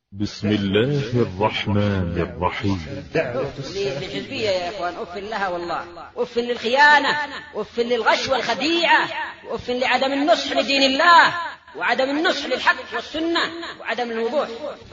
بسم الله الرحمن الرحيم. للحزبية يا إخوان أف لها والله، أف للخيانة، أف للغش والخديعة، وأف لعدم النصح لدين الله، وعدم النصح للحق والسنة، وعدم الوضوح.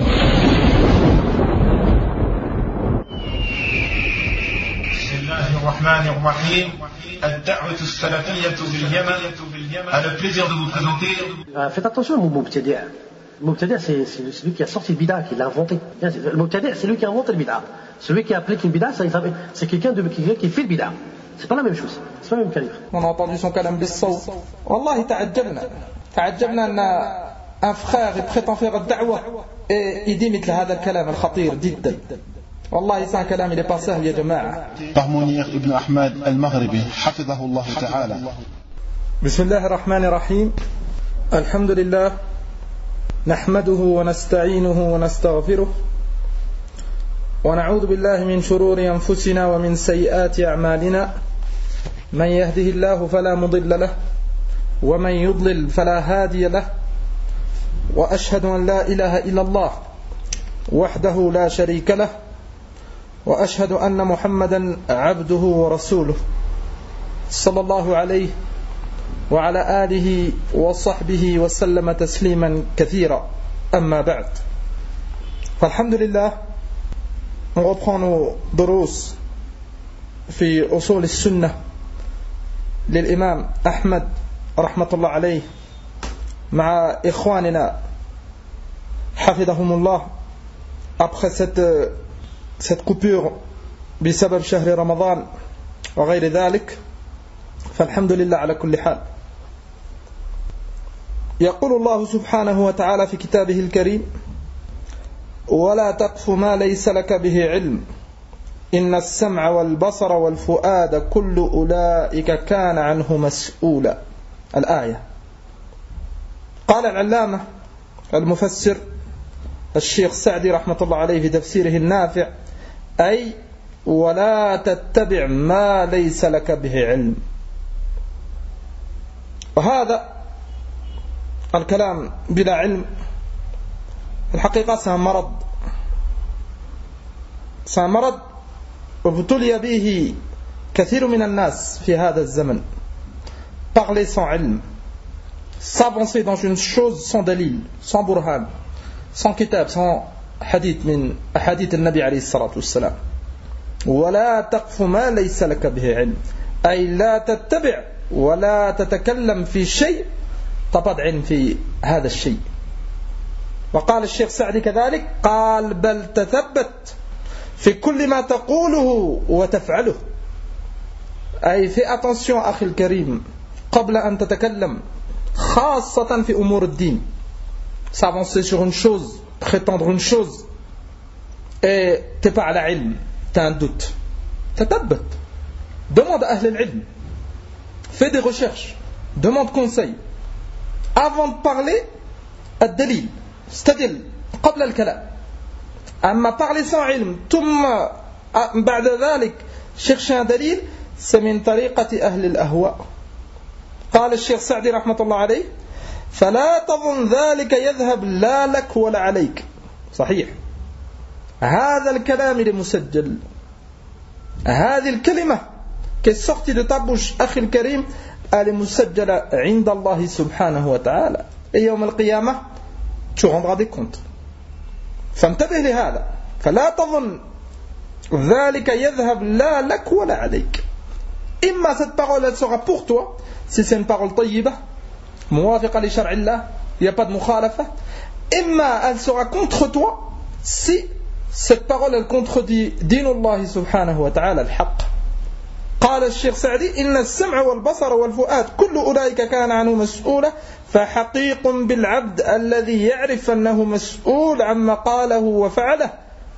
بسم الله الرحمن الرحيم. الدعوة السلفية في اليمن. A le plaisir de vous présenter. Faites attention au mubtadi'. Le mubtadi' c'est celui qui a sorti le bid'a, qui l'a inventé. Le mubtadi' c'est lui qui a inventé le bid'a. Celui qui a appelé qu'une bid'a, c'est quelqu'un qui fait le bid'a. C'est pas la même chose. C'est pas le même calibre. On a entendu son kalam bis-sawt. Wallahi ta'ajjabna un frère il prétend faire ad-da'wa et il dit مثل هذا الكلام الخطير جدا. والله c'est un kalam il est pas سهل يا جماعة. Par Mounir ibn Ahmad al-Maghribi حفظه الله تعالى. بسم الله الرحمن الرحيم. الحمد لله نحمده ونستعينه ونستغفره ونعوذ بالله من شرور أنفسنا ومن سيئات أعمالنا. من يهده الله فلا مضل له ومن يضلل فلا هادي له. وأشهد أن لا إله إلا الله وحده لا شريك له وأشهد أن محمدا عبده ورسوله صلى الله عليه وعلى آله وصحبه وسلم تسليما كثيرا. أما بعد فالحمد لله on reprend nos دروس في أصول السنة للإمام أحمد رحمة الله عليه مع إخواننا حفظهم الله après cette coupure بسبب شهر رمضان وغير ذلك. فالحمد لله على كل حال. يقول الله سبحانه وتعالى في كتابه الكريم: ولا تقف ما ليس لك به علم إن السمع والبصر والفؤاد كل أولئك كان عنه مسؤولا. الآية. قال العلامة المفسر الشيخ سعدي رحمة الله عليه في تفسيره النافع: أي ولا تتبع ما ليس لك به علم. وهذا الكلام بلا علم الحقيقة c'est un مرض وابتلي به كثير من الناس في هذا الزمن. Parler sans علم, s'avancer dans une chose sans dalil, sans burhan, sans kitab, sans hadith من أحاديث النبي عليه الصلاة والسلام. ولا تقف ما ليس لك به علم أي لا تتبع ولا تتكلم في شيء طبعا علم في هذا الشيء. وقال الشيخ سعدي كذلك قال: بل تثبت في كل ما تقوله وتفعله. أي في attention أخي الكريم قبل أن تتكلم خاصة في أمور الدين. S'avancer sur une chose, prétendre une chose et t'es pas à la ilm, t'as un doute. تثبت. Demande à أهل العلم. Fais des recherches. Demande conseil. Avant de parler, الدليل. استدل قبل الكلام. أما parler sans علم ثم بعد ذلك chercher un دليل c'est من طريقة أهل الأهواء. قال الشيخ سعدي رحمة الله عليه: فلا تظن ذلك يذهب لا لك ولا عليك. صحيح. هذا الكلام المسجل, هذه الكلمة qui est sortie de ta bouche أخي الكريم, elle est مسجلة عند الله سبحانه وتعالى. Et يوم القيامة tu rendras des comptes. فانتبه لهذا. فلا تظن ذلك يذهب لا لك ولا عليك. إما cette parole elle sera pour toi si c'est une parole طيبة موافقة لشرع الله, il n'y a pas de مخالفة. إما elle sera contre toi si cette parole elle contredit دين الله سبحانه وتعالى الحق. قال الشيخ سعدي: إن السمع والبصر والفؤاد كل أولئك كان عنه مسؤولا. فحقيق بالعبد الذي يعرف أنه مسؤول عما قاله وفعله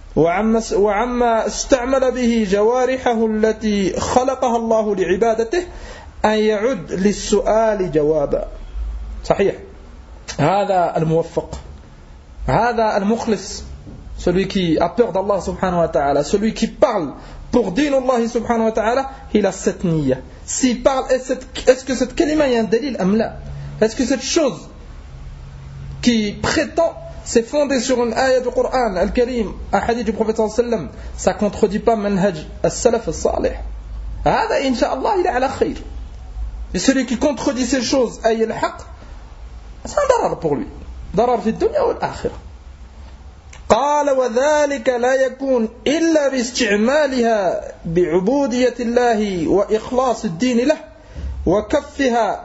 وعما استعمل به جوارحه التي خلقها الله لعبادته أن يعد للسؤال جوابا. صحيح. هذا الموفق, هذا المخلص, celui qui a peur d'Allah subhanahu wa ta'ala, celui qui parle pour din Allah subhanahu wa ta'ala, il a cette niya. S'il parle, est-ce que cette kalima y a un dalil am la? Est-ce que cette chose qui prétend c'est fondé sur une ayah du Coran, Al-Karim, un hadith du prophète sallallahu alayhi wa sallam, ça ne contredit pas manhaj al-salaf al-salih. هذا إن شاء الله il est على خير. Et celui qui contredit ces choses, أي الحق, c'est un darar pour lui. Darar في الدنيا والآخرة. قال وذلك لا يكون إلا باستعمالها بعبودية الله وإخلاص الدين له وكفها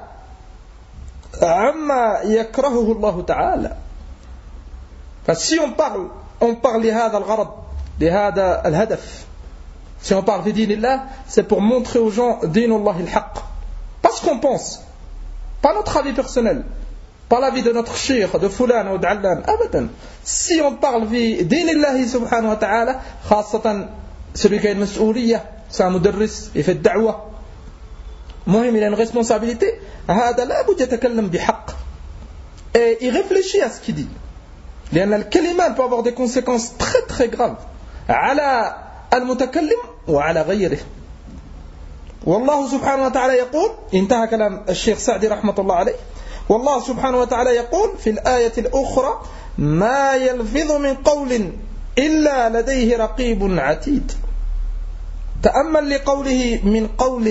عما يكرهه الله تعالى. فسي on parle لهذا الغرض لهذا الهدف. Si on parle de din Allah, c'est pour montrer aux gens din Allah al-haq. Pas ce qu'on pense, pas notre avis personnel, pas l'avis de notre cheikh, de fulan ou d'allan, abadan. Si on parle de din Allah subhanahu wa ta'ala, khasatan celui qui a une mas'ouliyah, c'est un mudarris, il fait da'wah. Mohim, il a une responsabilité. هذا لا بد يتكلم بحق. Et il réfléchit à ce qu'il dit. لأن الكلمة peut avoir des conséquences très très graves على المتكلم وعلى غيره. والله سبحانه وتعالى يقول، انتهى كلام الشيخ سعدي رحمة الله عليه، والله سبحانه وتعالى يقول في الآية الأخرى ما يلفظ من قول إلا لديه رقيب عتيد. تأمل لقوله من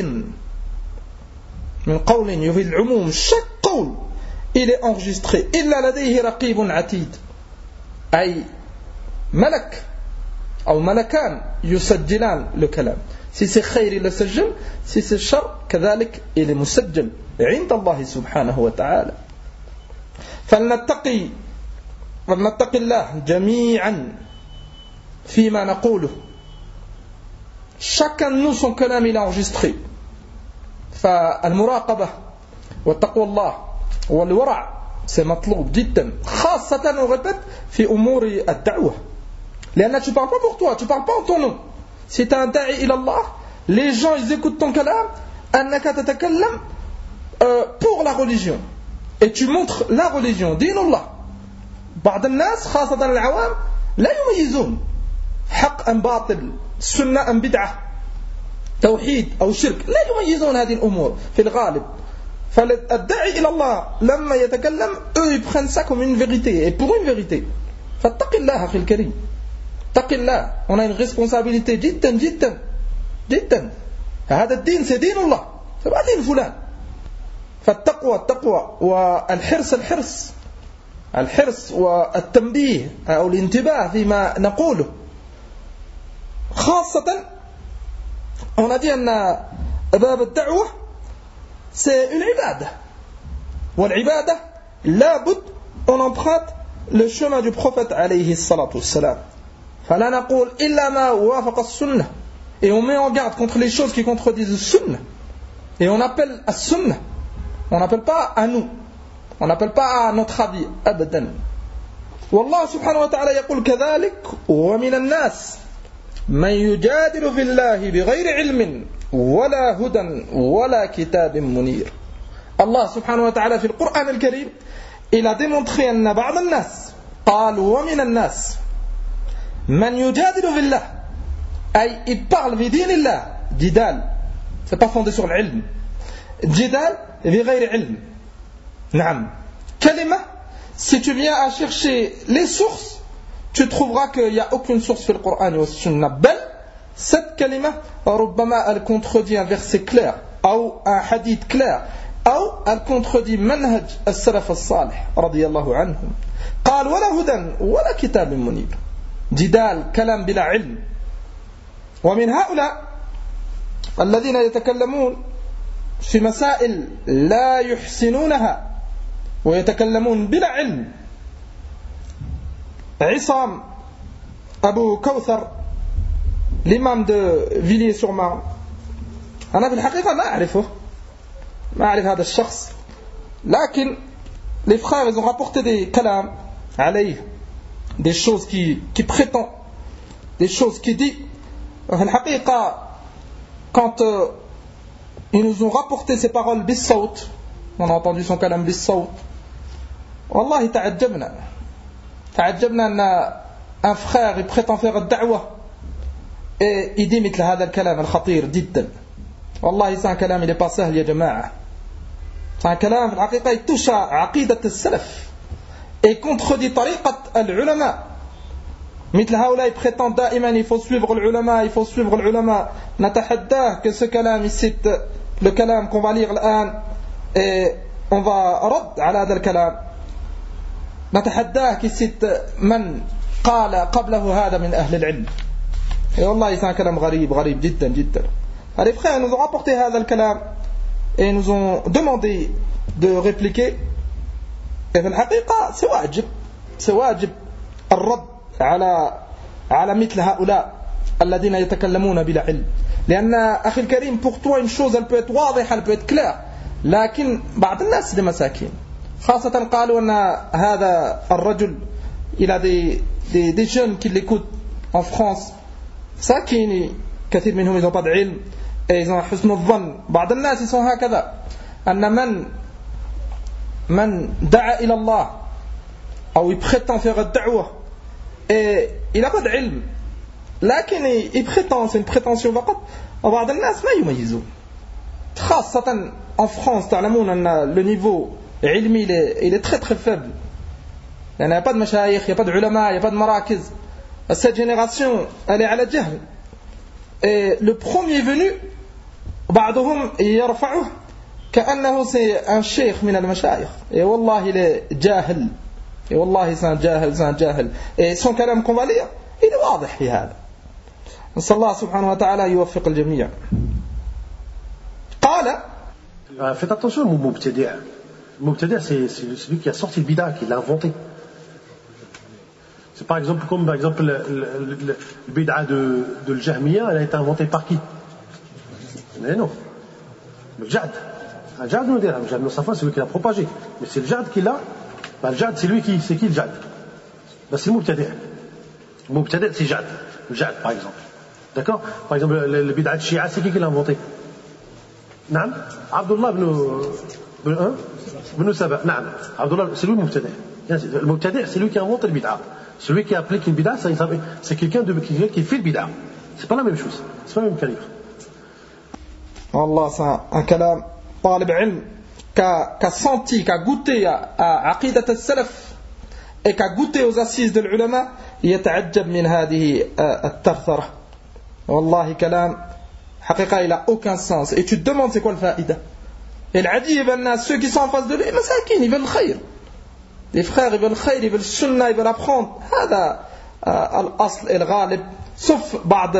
قول يفيد العموم. chaque قول il est enregistré إلا لديه رقيب عتيد، أي ملك أو ملكان يسجلان le كلام. Si c'est خير il le سجل, si c'est شر كذلك il est مسجل عند الله سبحانه وتعالى. فلنتقي الله جميعا فيما نقوله. Chacun de nous son كلام il est enregistré. فالمراقبة والتقوى الله والورع c'est مطلوب جدا، خاصة on répète في أمور الدعوة. لأن tu parles pas pour toi, tu parles pas en ton nom. Si tu es un da'i ila Allah, les gens ils écoutent ton kalam, annaka tatakallam pour la religion. Et tu montres la religion, din Allah. بعض الناس خاصة العوام لا يميزون حق أم باطل، سنة أم بدعة، توحيد أو شرك، لا يميزون هذه الأمور في الغالب. فالداعي إلى الله لما يتكلم eux ils prennent ça comme une vérité et pour une vérité. فاتق الله أخي الكريم، اتق الله. On a une responsabilité جدا جدا جدا. هذا الدين c'est دين الله، c'est pas دين فلان. فالتقوى الحرص والتنبيه أو الانتباه فيما نقوله. خاصة on a dit أن باب الدعوة c'est une ibada. والعبادة لابد on emprunte le chemin du prophète عليه الصلاة والسلام. فلا نقول إلا ما وافق السنة. Et on met en garde contre les choses qui contredisent le sunna. Et on appelle à sunna. On n'appelle pas à nous. On n'appelle pas à notre avis. أبدا. والله سبحانه وتعالى يقول كذلك ومن الناس من يجادل في الله بغير علم ولا هدى ولا كتاب منير. Allah subhanahu wa ta'ala في القرآن الكريم il a démontré أن بعض الناس قال ومن الناس من يجادل في الله أي il parle بدين الله. جدال c'est pas fondé sur l'ilm. جدال بغير علم. نعم. كلمة si tu viens à chercher les sources tu trouveras qu'il n'y a aucune source في القرآن والسنة. بل cette kalima ربما elle contredit un verset clair ou un hadith clair ou elle contredit manhaj السلف الصالح رضي الله عنهم. قال ولا هدى ولا كتاب منير. جدال كلام بلا علم. ومن هؤلاء الذين يتكلمون في مسائل لا يحسنونها ويتكلمون بلا علم عصام أبو كوثر l'imam de Villiers-sur-Marne. أنا في الحقيقة ما أعرف هذا الشخص، لكن les frères ils ont rapporté des kalam عليه, des choses qui prétend, des choses qui dit. في الحقيقة quand ils nous ont rapporté ces paroles بالصوت, on a entendu son kalam بالصوت, والله تعجبنا أن un frère il prétend faire الدعوة et il dit مثل هذا الكلام الخطير جدا. والله c'est un كلام il est pas سهل يا جماعة. c'est un كلام في الحقيقة il touche à عقيدة السلف et contredit tariqat al-ulama. مثل هؤلاء prétendent دائما il faut suivre l'ulama, il faut suivre l'ulama. نتحداه que ce kalam, il cite le kalam qu'on va lire الآن et on va رد على هذا الكلام. نتحداه qu'il cite من قال قبله هذا من أهل العلم. Et والله c'est un kalam غريب جدا جدا. Les frères nous ont rapporté هذا الكلام et nous ont demandé de répliquer. Et في الحقيقة c'est واجب الرد على مثل هؤلاء الذين يتكلمون بلا علم. لأن أخي الكريم, pour toi une chose elle peut être واضحة, elle peut être claire, لكن بعض الناس des مساكين خاصة قالوا أن هذا الرجل il a des jeunes qui l'écoutent en France, ساكين كثير منهم ils n'ont pas de علم et ils ont حسن الظن. بعض الناس ils sont هكذا أن من دعا إلى الله أو il prétend faire الدعوة et il n'a pas de علم لكن il prétend, c'est une prétention فقط. وبعض الناس ما يميزون خاصة en France. تعلمون أن le niveau علمي il est très très faible. Il n'y a pas de مشايخ, il n'y a pas de علماء, il n'y a pas de مراكز. Cette génération elle est على جهل et le premier venu بعضهم يرفعه كأنه c'est un cheikh من المشايخ et والله il est جاهل. Et والله c'est un jahil. Et son kalam qu'on va lire, il est واضح في هذا. نسأل الله سبحانه وتعالى يوفق الجميع. قال faites attention au mubtadi'. Le mubtadi' c'est celui qui a sorti le bid'a, qui l'a inventé. C'est par exemple comme le bid'a de l'Jahmiya, elle a été inventée par qui? Mais non. Le Jad. Le Jad nous dit, le Jad Safa, c'est celui qui l'a propagé. Mais c'est le Jad qui l'a. Le Jad, c'est qui le Jad? C'est le Mubtadi'. Le Mubtadi', c'est Jad. Le Jad, par exemple. D'accord? Par exemple, le bid'a de Shia, c'est qui l'a inventé? Naam? Abdullah ibn Saba. Naam. Abdullah, c'est lui le Mubtadi'. Le Mubtadi', c'est lui qui invente le bid'a. Celui qui applique une bid'a, c'est quelqu'un qui fait le bid'a. C'est pas la même chose. C'est pas le même calibre. Allah, c'est un kalam talib ilm qu'a senti, qu'a goûté à aqidat al-salaf et qu'a goûté aux assises de l'ulama, يتعجب من هذه الترثرة. والله كلام حقيقة il a aucun sens. Et tu te demandes c'est quoi le faïda. Et l'adib, ceux qui sont en face de lui, masakin, ils veulent le khayr. Les frères, ils veulent le khayr, ils veulent le sunnah, ils veulent apprendre. هذا الأصل الغالب. sauf بعض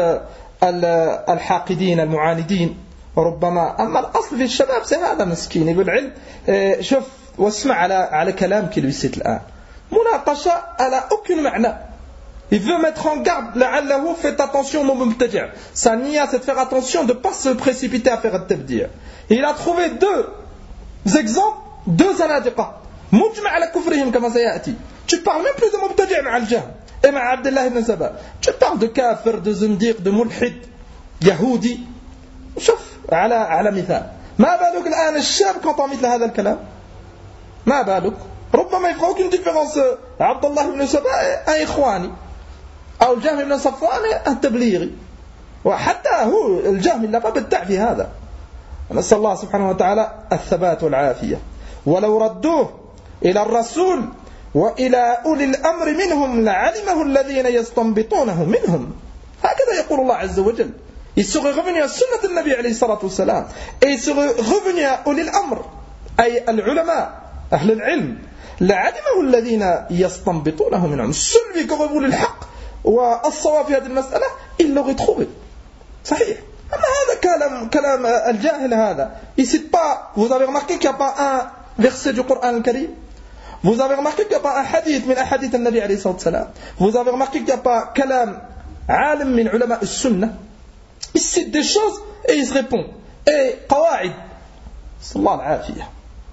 الحاقدين المعاندين ربما. أما الأصل في الشباب c'est هذا مسكين يقول علم. شوف واسمع على كلام qui lui cite الآن. مناقشة على aucun معنى. Il veut mettre en garde لعله faites attention au mubtadi'. Sa niya c'est de faire attention de ne pas se précipiter à faire التبديع. Il a trouvé deux exemples, deux zanadiqa مجمع على كفرهم كما سيأتي. Tu parles même plus de mubtadi' مع الجهم et مع عبد الله بن سبا. Tu parles de kafir, de zindiq, de mulhid, يهودي. شوف على مثال. ما بالك الآن الشاب quand on مثل هذا الكلام؟ ما بالك؟ ربما يفرق aucune différence عبد الله بن سبا un إخواني أو الجهم بن صفوان un تبليغي. وحتى هو الجهم لا بدع في هذا. نسأل الله سبحانه وتعالى الثبات والعافية. ولو ردوه إلى الرسول وإلى أولي الأمر منهم لعلمه الذين يستنبطونه منهم. هكذا يقول الله عز وجل. Il serait revenu à sunnat al-Nabi alayhi salatu wassalam. Et il serait revenu à ulil amr, ay al-ulama, ahl al-ilm. لعلمه الذين يستنبطونه منهم. Celui qui aurait voulu le haqq wa as-sawab fi hadhihi al-mas'ala, il l'aurait trouvé. صحيح. أما هذا كلام الجاهل هذا. Il cite pas, vous avez remarqué qu'il n'y a pas un verset du Coran al-Karim? Vous avez remarqué qu'il n'y a pas un hadith min ahadith al-Nabi alayhi salatu wassalam? Vous avez remarqué qu'il n'y a pas kalam alim min ulama al-sunnah? Il cite des choses et il se répond. Et قواعد صلى الله العافية.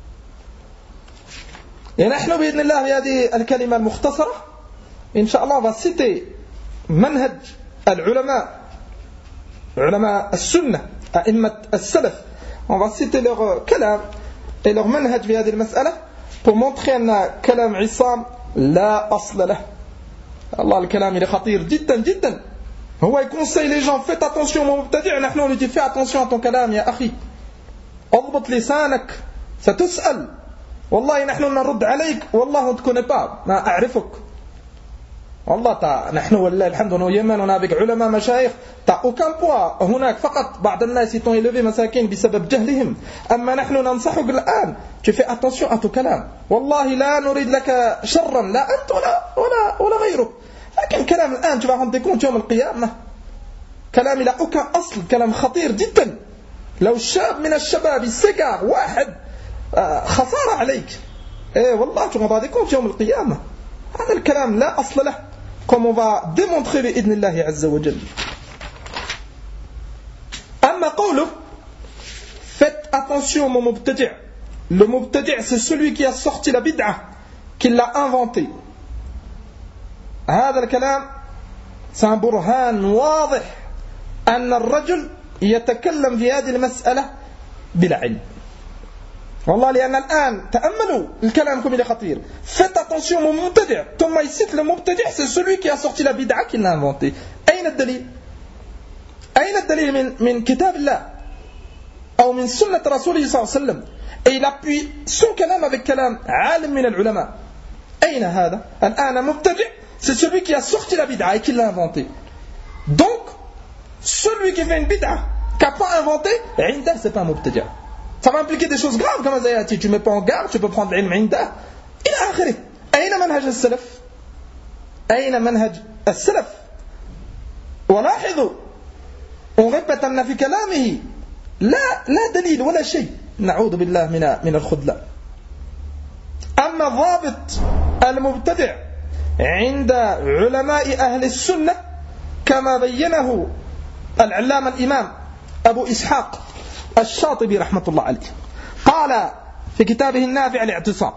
Et نحن بإذن الله بهذه الكلمة المختصرة إن شاء الله on va citer منهج العلماء علماء السنة أئمة السلف. On va citer leur كلام et leur منهج في هذه المسألة pour montrer أن كلام عصام لا أصل له. الله الكلام il est خطير جدا جدا. هو يكونسي les gens faites attention au mubtadi'. نحن on lui dit fais attention à ton kalam يا أخي. اضبط لسانك ستسأل. والله نحن نرد عليك والله on te connaît pas ما أعرفك والله نحن والله الحمد لله يمن ونابق علماء مشايخ aucun poids هناك فقط بعض الناس يتون يلوي مساكين بسبب جهلهم أما نحن ننصحك الآن tu fais attention à ton كلام والله لا نريد لك شرا لا أنت ولا غيرك لكن كلام الآن tu vas rendre compte يوم القيامة كلام لا aucun أصل كلام خطير جدا لو شاب من الشباب سيجار واحد خسارة عليك إيه والله tu rendras compte يوم القيامة هذا الكلام لا أصل له comme on va démontrer بإذن الله عز وجل أما قوله faites attention mon mubtadi' le mubtadi' c'est celui qui a sorti la bid'a qui l'a inventé هذا الكلام c'est un برهان واضح أن الرجل يتكلم في هذه المسألة بلا علم والله لأن الآن تأملوا الكلام comme il est خطير faites attention mon mubtadi' ثم يcite le mubtadi' c'est celui qui a sorti la bid'a qui l'a inventé أين الدليل أين الدليل من كتاب الله أو من سنة رسوله صلى الله عليه وسلم et il appuie son كلام avec كلام عالم من العلماء أين هذا الآن مبتدع c'est celui qui a sorti la bid'a et qui l'a inventé donc celui qui fait une bid'a qui n'a pas inventé عنده c'est pas مبتدع ça va impliquer des choses graves comme ça tu mets pas en garde tu peux prendre l'ilm عنده إلى آخره أين منهج السلف أين منهج السلف ولاحظوا on répète أن في كلامه لا دليل ولا شيء نعوذ بالله من الخذلان أما ضابط المبتدع عند علماء أهل السنة كما بينه العلامة الإمام أبو إسحاق الشاطبي رحمة الله عليه قال في كتابه النافع الاعتصام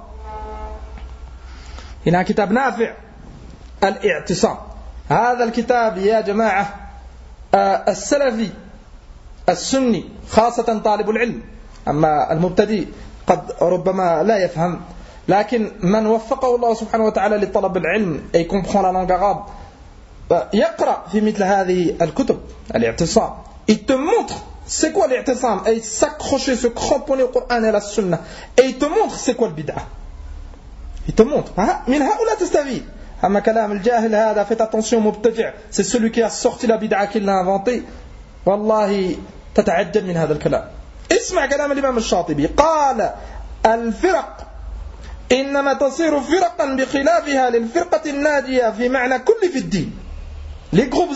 هنا كتاب نافع الاعتصام هذا الكتاب يا جماعة السلفي السني خاصة طالب العلم أما المبتدئ قد ربما لا يفهم لكن من وفقه الله سبحانه وتعالى لطلب العلم et comprend la langue arabe يقرأ في مثل هذه الكتب الاعتصام il te montre c'est quoi l'I'tisam et s'accrocher, se cramponner au Coran et à la Sunna et il te montre c'est quoi le bid'a il te montre من هؤلاء تستفيد أما كلام الجاهل هذا faites attention مبتدع c'est celui qui a sorti la bid'a qui l'a inventé والله تتعجب من هذا الكلام اسمع كلام الإمام الشاطبي قال الفرق إنما تصير فرقا بخلافها للفرقة الناجية في معنى كل في الدين les groupes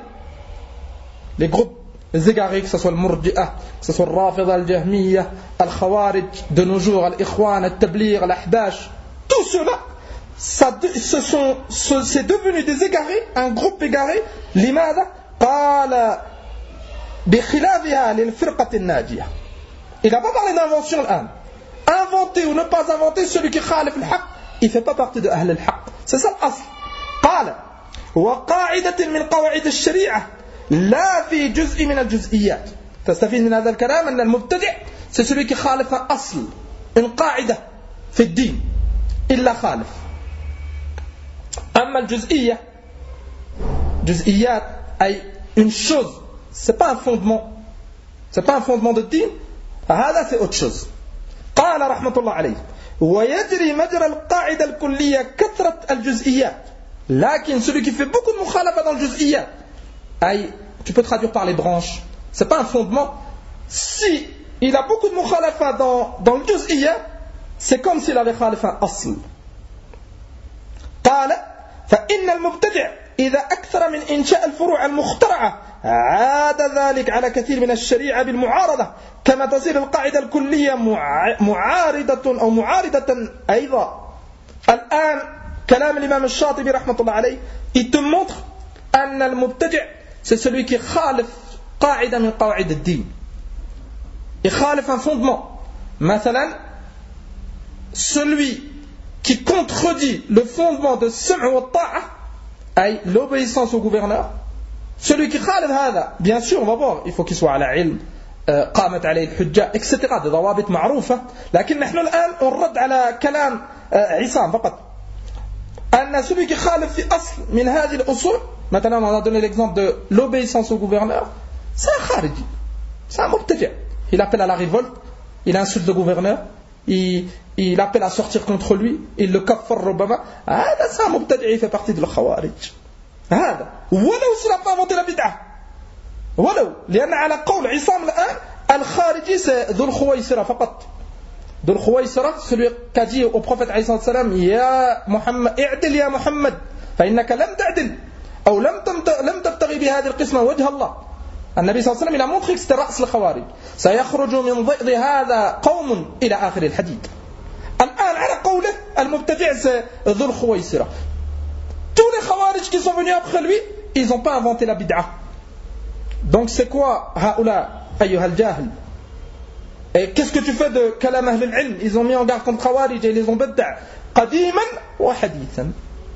égarés que ce soit le Murji'ah que ce soit le Rafida, le Jahmiyya al Khawarij de nos jours al-Ikhwan, al-Tabligh, al-Ahbash tout cela c'est devenu des égarés un groupe égaré لماذا قال بخلافها للفرقة الناجية il n'a pas parlé d'invention الآن inventer ou ne pas inventer celui qui خالف الحق il ne fait pas partie de أهل الحق c'est ça الأصل قال وقاعدة من قواعد الشريعة لا في جزء من الجزئيات تستفيد من هذا الكلام أن المبتدع c'est celui qui خالف أصل une قاعدة في الدين إلا خالف أما الجزئية جزئيات أي une chose c'est pas un fondement de din هذا c'est autre chose قال رحمة الله عليه ويجري مجرى القاعدة الكلية كثرة الجزئيات لكن celui qui fait beaucoup de مخالفة dans le جزئيات أي tu peux traduire par les branches c'est pas un fondement si il a beaucoup de مخالفة dans le جزئيات c'est comme s'il avait خالف un أصل قال فإن المبتدع إذا أكثر من إنشاء الفروع المخترعة عاد ذلك على كثير من الشريعة بالمعارضة كما تصير القاعدة الكلية معارضة أو معارضة أيضا الآن كلام الإمام الشاطبي رحمة الله عليه il te montre أن المبتدع c'est celui qui خالف قاعدة من قواعد الدين يخالف un fondement مثلا celui qui contredit le fondement de السمع والطاعة أي l'obéissance au gouverneur celui qui خالف هذا bien sûr on va voir il faut qu'il soit على علم قامت عليه الحجة etc des ضوابط معروفة لكن نحن الآن نرد على كلام عصام فقط أن celui qui خالف في أصل من هذه الأصول مثلا on a donné l'exemple de l'obéissance au gouverneur c'est un khariji c'est un mubtadi' il appelle à la révolte il insulte le gouverneur il appelle à sortir contre lui, il le kaffar ربما. هذا c'est un mubtadi', il fait partie de الخوارج. هذا ولو s'il n'a pas inventé la bid'ah. ولو لأن على قول عصام الآن الخارجي c'est ذو الخويصرة فقط. ذو الخويصرة celui qui a dit au prophète عليه الصلاة والسلام يا محمد اعدل يا محمد فإنك لم تعدل أو لم تبتغي بهذه القسمة وجه الله. النبي صلى الله عليه وسلم il a montré que c'était رأس الخوارج. سيخرج من ضئض هذا قوم إلى آخر الحديد. الآن على قوله المبتدع ذو الخويصرة. Tous les khawarij qui sont venus après lui, ils n'ont pas inventé la bid'ah. Donc c'est quoi هؤلاء أيها الجاهل? Et qu'est-ce que tu fais de kalam ahl al-ilm? Ils ont mis en garde contre khawarij et ils les ont بدع قديما وحديثا.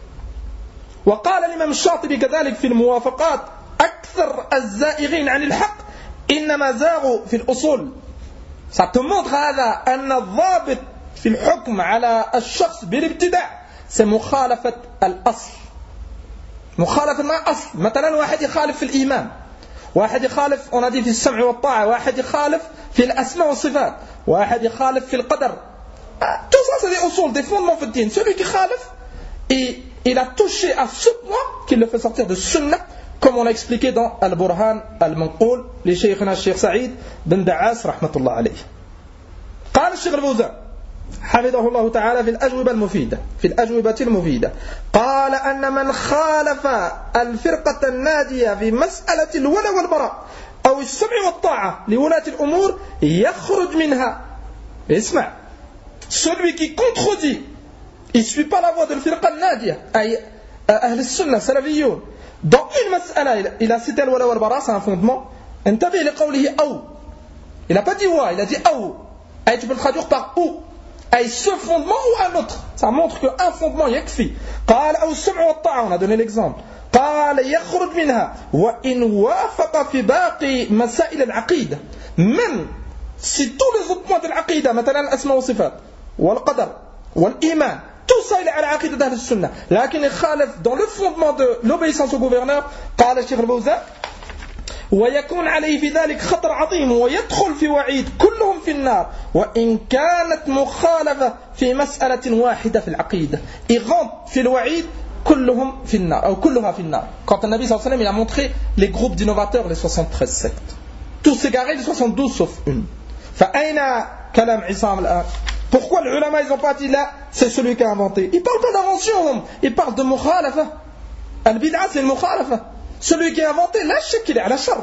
وقال الإمام الشاطبي كذلك في الموافقات أكثر الزائغين عن الحق إنما زاغوا في الأصول. Ça te montre هذا أن الضابط في الحكم على الشخص بالابتداع c'est مخالفة الأصل. مخالفة ما أصل. مثلا واحد يخالف في الإيمان، واحد يخالف on a dit في السمع والطاعة، واحد يخالف في الأسماء والصفات، واحد يخالف في القدر. Tout ça c'est des usul, des fondements في الدين. Celui qui خالف il a touché à ce point qu'il le fait sortir de sunnah, comme on a expliqué dans Al-Burhan Al-Manqoul li Shaykhina Shaykh Saïd bin Da'as rahmatullah alayh. قال الشيخ الفوزان حفظه الله تعالى في الأجوبة المفيدة قال أن من خالف الفرقة النادية في مسألة الولاء والبراء أو السمع والطاعة لولاة الأمور يخرج منها. اسمع, celui qui contredit, il ne suit pas la voie de الفرقة النادية أي أهل السنة سلفيون. Dans une mas'ala, il a cité le wala wal bara, c'est un fondement. انتبه لقوله أو. Il n'a pas dit wa, il a dit أو. Et tu peux le traduire par ou. أي ce fondement ou un autre. Ça montre qu'un fondement يكفي. قال أو السمع والطاعة, on a donné l'exemple. قال يخرج منها وإن وافق في باقي مسائل العقيدة. Même si tous les autres points de l'aqida, مثلا الأسماء والصفات والقدر والإيمان, tout ça il est à la عقيدة d'Ahl al-Sunnah. لكن يخالف dans le fondement de l'obéissance au gouverneur. قال الشيخ الفوزان ويكون عليه في ذلك خطر عظيم ويدخل في وعيد كلهم في النار وإن كانت مخالفة في مسألة واحدة في العقيدة. Il rentre في الوعيد كلهم في النار أو كلها في النار. Quand النبي صلى الله عليه وسلم il a montré les groupes d'innovateurs, les 73 sectes, tous égarés, les 72 sauf une. فأين كلام عصام الآن? Pourquoi les ulama ils n'ont pas dit là c'est celui qui a inventé? Ils parlent pas d'invention, ils parlent de mukhalafa. Al-bid'a c'est le mukhalafa. Celui qui a inventé, là, je sais qu'il est à la char.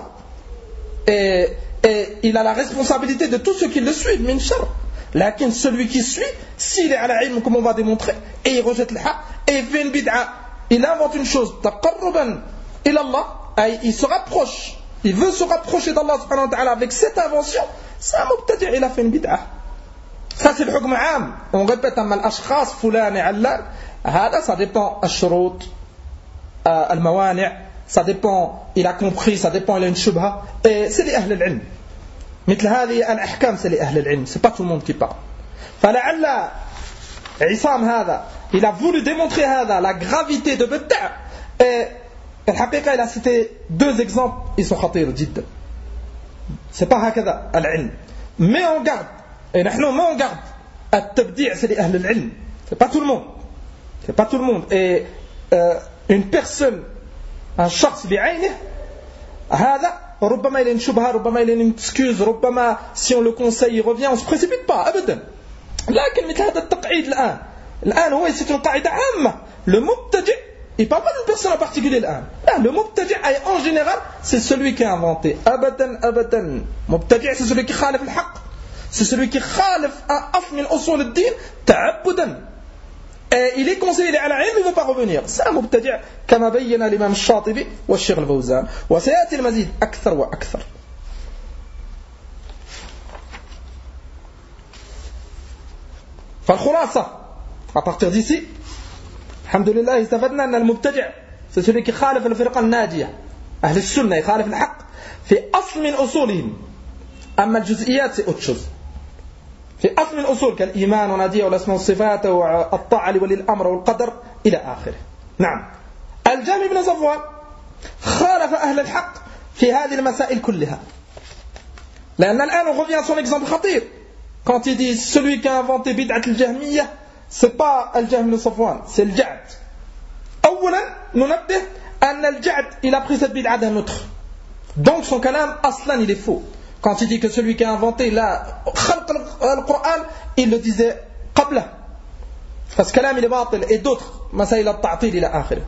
Et il a la responsabilité de tous ceux qui le suivent, min char. Lakin celui qui suit, s'il est à la ilm, comme on va démontrer, et il rejette le haq, et il fait une bid'a, il invente une chose, taqarruban ilallah, il se rapproche, il veut se rapprocher d'Allah subhanahu wa ta'ala avec cette invention, c'est un mubtadi', il a fait une bid'a. Ça c'est le hukm 'am. On répète, amma al-ashkhas fulan et allan, ça dépend al-shurut, al-mawani', ça dépend, il a compris, ça dépend, il a une shubha. Et c'est les ahl al-ilm. مثل هذه الأحكام c'est les ahl al-ilm, c'est pas tout le monde qui parle. فلعل عصام هذا, il a voulu démontrer هذا, la gravité de bid'a. Et الحقيقة il a cité deux exemples, ils sont خطير جدا. C'est pas هكذا العلم. Mais on garde, et نحن ما on garde, التبديع c'est les ahl al-ilm. C'est pas tout le monde. C'est pas tout le monde. Et une personne, un شخص بعينه هذا ربما il a une shubha, ربما il a une excuse, ربما si on le conseille il revient, on ne se précipite pas أبدا. لكن مثل هذا التقعيد الآن هو c'est une قاعدة عامة. Le mubtadi', il parle pas d'une personne en particulier الآن. Là, le mubtadi' en général c'est celui qui a inventé. أبدا mubtadi' c'est celui qui خالف الحق, c'est celui qui خالف un أصل من أصول الدين تعبدا. Et il est conseillé, il est à la ilm, il ne veut pas revenir. C'est un mubtadi' كما بين الإمام الشاطبي والشيخ الفوزان وسيأتي المزيد أكثر وأكثر. فالخلاصة à partir d'ici الحمد لله استفدنا أن المبتدع c'est celui qui خالف الفرقة الناجية أهل السنة يخالف الحق في أصل من أصولهم. أما الجزئيات c'est autre chose. في أصل الأصول كالإيمان ونادية والأسماء والصفات والطاعة لولي الأمر والقدر إلى آخره. نعم. الجهم بن صفوان خالف أهل الحق في هذه المسائل كلها. لأن الآن on revient à son exemple خطير. quand il dit celui qui a inventé bid'at al-jahmiyya, c'est pas al-Jahm ibn Safwan, c'est al-Ja'd. أولا ننبه أن الجعد il a pris cette bid'a d'un autre. Donc son kalam aslan il est faux. Quand il dit que celui qui a inventé la khalq al-Qur'an, il le disait qabla. Parce que kalam il est batil et d'autres masail al-ta'til ila akhir.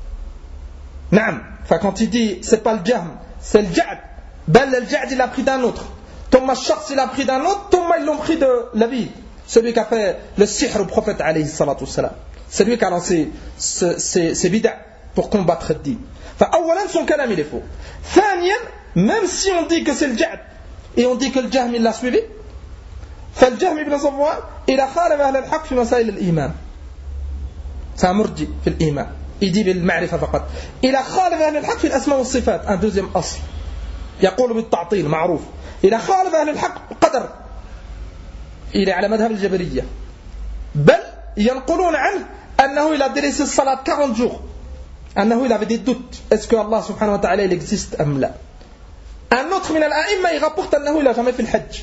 Naam. Enfin quand il dit c'est pas le Jahm, c'est le Ja'd. Bal al-Ja'd il a pris d'un autre. Thumma al-shakhs il a pris d'un autre, thumma ils l'ont pris de Labid. Celui qui a fait le sihr au prophète alayhi salatu wassalam. C'est lui qui a lancé ces bid'a pour combattre le din. Enfin, awalan, son kalam il est faux. Thaniyan, même si on dit que c'est le Ja'd et on dit que le Jahm il l'a suivi, فالجهم ibn Safwan il a khalaf ahl al-haq fi masail al-iman. C'est un murji في الإيمان. Il dit بالمعرفة فقط. Il a khalaf ahl al-haq fi al-asma wa al-sifat. Un deuxième asl. يقول بالتعطيل معروف. Il a khalaf ahl al-haq قدر. Il est على مذهب الجبرية. بل ينقلون عنه أنه il a délaissé le salat 40 jours. أنه il avait des doutes. Est-ce que Allah subhanahu wa ta'ala il existe أم لا? Un autre من الأئمة il rapporte أنه il a jamais fait le hajj.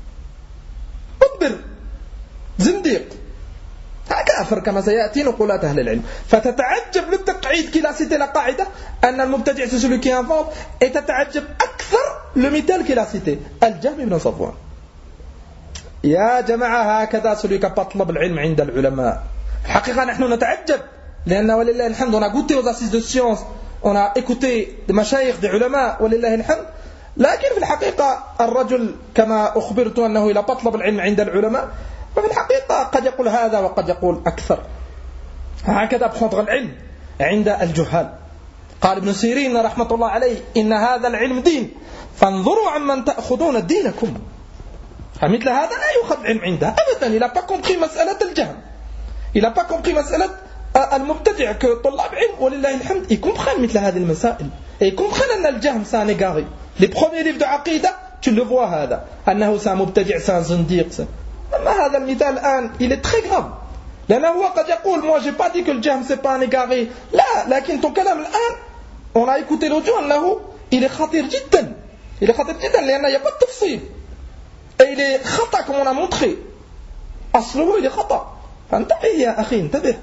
مدبر زنديق كافر كما سيأتي نقولات أهل العلم. فتتعجب للتقعيد qu'il a cité la قاعدة أن المبتدع c'est celui qui invente, et تتعجب أكثر le مثال qu'il a cité الجهم بن صفوان. يا جماعة هكذا celui qui طلب العلم عند العلماء. الحقيقة نحن نتعجب لأن ولله الحمد on a goûté aux assises de sciences, on a écouté des مشايخ des علماء ولله الحمد. لكن في الحقيقة الرجل كما أخبرت أنه لا تطلب العلم عند العلماء، ففي الحقيقة قد يقول هذا وقد يقول أكثر. هكذا prendre العلم عند الجهال. قال ابن سيرين رحمة الله عليه إن هذا العلم دين فانظروا عمن تأخذون دينكم. فمثل هذا لا يؤخذ العلم عنده أبدا. Il n'a pas compris مسألة الجهم, il n'a pas compris مسألة المبتدع que طلاب علم ولله الحمد ils comprennent مثل هذه المسائل et ils comprennent أن الجهم c'est un égaré. Les premiers livres de Aqidah, tu le vois هذا أنه c'est un مبتدع, c'est un زنديق. أما هذا المثال الآن il est très grave. لأنه هو قد يقول moi j'ai pas dit que le jahm c'est pas un égaré. لا, لكن ton كلام الآن on a écouté l'audio أنه il est خطير جدا. Il est خطير جدا لأن il n'y a pas de تفصيل. Et il est خطأ comme on a montré. أصله il est خطأ. فانتبه يا أخي انتبه.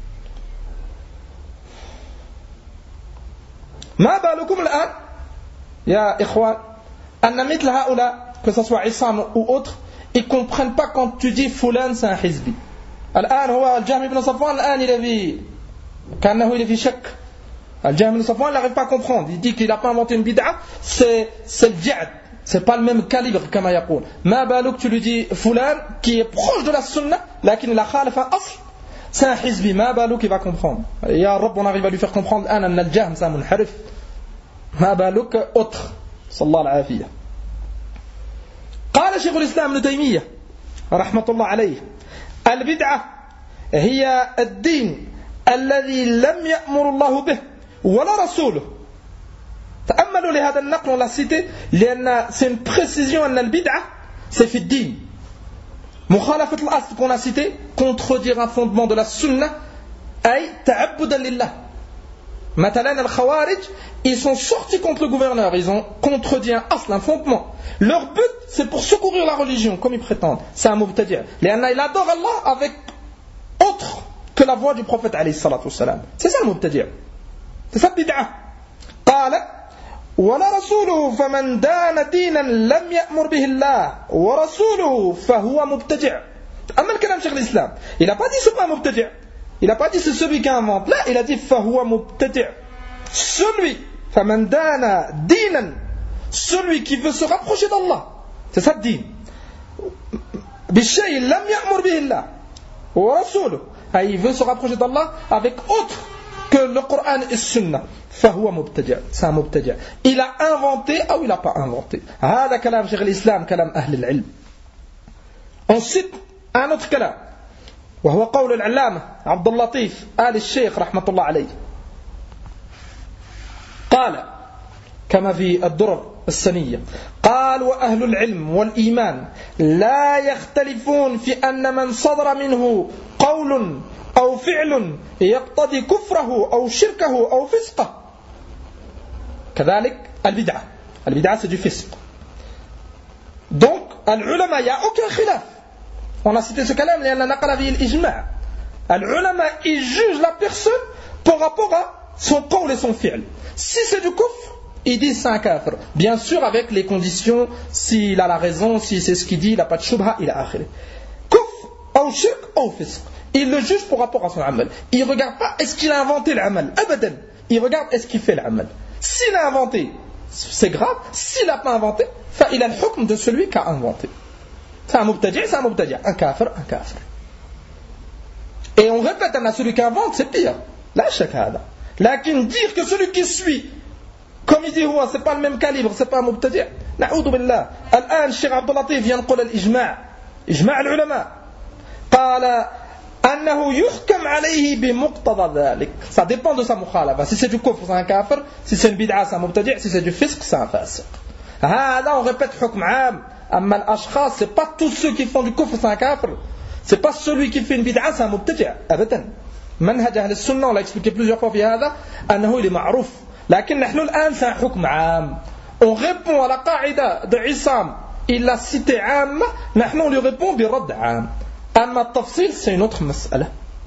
ما بالكم الآن يا إخوان أن مثل هؤلاء que ce soit Issam ou autre, ils comprennent pas quand tu dis fulan c'est un hizbi. الآن هو الجهم بن صفوان الآن il est في كأنه il est في شك. الجهم بن صفوان il n'arrive pas à comprendre. Il dit qu'il n'a pas inventé une bid'a, c'est le Ja'd. C'est pas le même calibre comme يقول. ما بالك tu lui dis fulan qui est proche de la sunna لكن la khalif un asl, c'est un hizbi. ما بالك il va comprendre. يا رب on arrive à lui faire comprendre الآن أن الجهم c'est un منحرف. ما بالك autre. صلى الله العافية. قال شيخ الإسلام ابن تيمية رحمة الله عليه البدعة هي الدين الذي لم يأمر الله به ولا رسوله. تأملوا لهذا النقل ولا cité لأن c'est une précision أن البدعة c'est في الدين. مخالفة الأصل qu'on a cité, contredire un fondement de la sunna, أي تعبدا لله. مثلا الخوارج ils sont sortis contre le gouverneur, ils ont contredit un asl, un fondement. Leur but c'est pour secourir la religion comme ils prétendent. C'est un mubtadi'. لأن il adore Allah avec autre que la voix du prophète alayhi salatu wassalam. C'est ça le mubtadi'. C'est ça le bid'a. قال ولا رسوله فمن دان دينا لم يأمر به الله ورسوله فهو مبتدع. أما الكلام شيخ الإسلام il n'a pas dit c'est pas un mubtadi'. Il n'a pas dit c'est celui qui invente. Là, il a dit فهو مبتدع. Celui, فمن دان دينا, celui qui veut se rapprocher d'Allah. C'est ça le din. بالشيء لم يأمر به الله ورسوله. Il veut se rapprocher d'Allah avec autre que le Coran et Sunna. فهو مبتدع. C'est un mubtadi'. Il a inventé ou il n'a pas inventé. هذا كلام شيخ الإسلام كلام أهل العلم. Ensuite, un autre كلام وهو قول العلامة عبد اللطيف آل الشيخ رحمة الله عليه. قال كما في الدرر السنية قال وأهل العلم والإيمان لا يختلفون في أن من صدر منه قول أو فعل يقتضي كفره أو شركه أو فسقه كذلك البدعة c'est du fisq. Donc العلماء il n'y a aucun khilaf On a cité ce kalam, لأن نقل به الإجماع. العلماء, ils jugent la personne par rapport à son qawl et son fi'l. Si c'est du kufr, ils disent c'est un kafir. Bien sûr, avec les conditions, s'il a la raison, si c'est ce qu'il dit, il n'a pas de shubha, il a akhiri. Kufr, ou shirk, ou fisq. Il le juge par rapport à son amal. Il ne regarde pas est-ce qu'il a inventé l'amal. Abadan. Il regarde est-ce qu'il fait l'amal. S'il a inventé, c'est grave. S'il n'a pas inventé, il a le hukm de celui qui a inventé. C'est un mubtadi', c'est un mubtadi'. Un kafir, un kafir. Et on répète, celui qui invente, c'est pire. La shakada. Lakin dire que celui qui suit, comme il dit, c'est pas le même calibre, c'est pas un mubtadi'. Na'oudou billah. Al-an, Cheikh Abdul Latif vient de dire l'ijma'. Ijma' al-ulama. قال أنه يحكم عليه بمقتضى ذلك. Ça dépend de sa mukhalaba. Si c'est du kufr, c'est un kafir. Si c'est une bid'a, c'est un mubtadi'. Si c'est du fisq, c'est un fasiq. Là, on répète hukm 'am. Amma al-ashkhas, c'est pas tous ceux qui font du kufr, c'est un kafir. C'est pas celui qui fait une bid'a, c'est un mubtadi'. Abadan. Manhaj ahl al-sunnah, on l'a expliqué plusieurs fois في هذا أنه il est ma'rouf. لكن نحن الآن c'est un hukm 'am. On répond à la qa'ida de Issam. Il l'a cité 'am. نحن on lui répond bi radd 'am. أما التفصيل c'est une autre مسألة.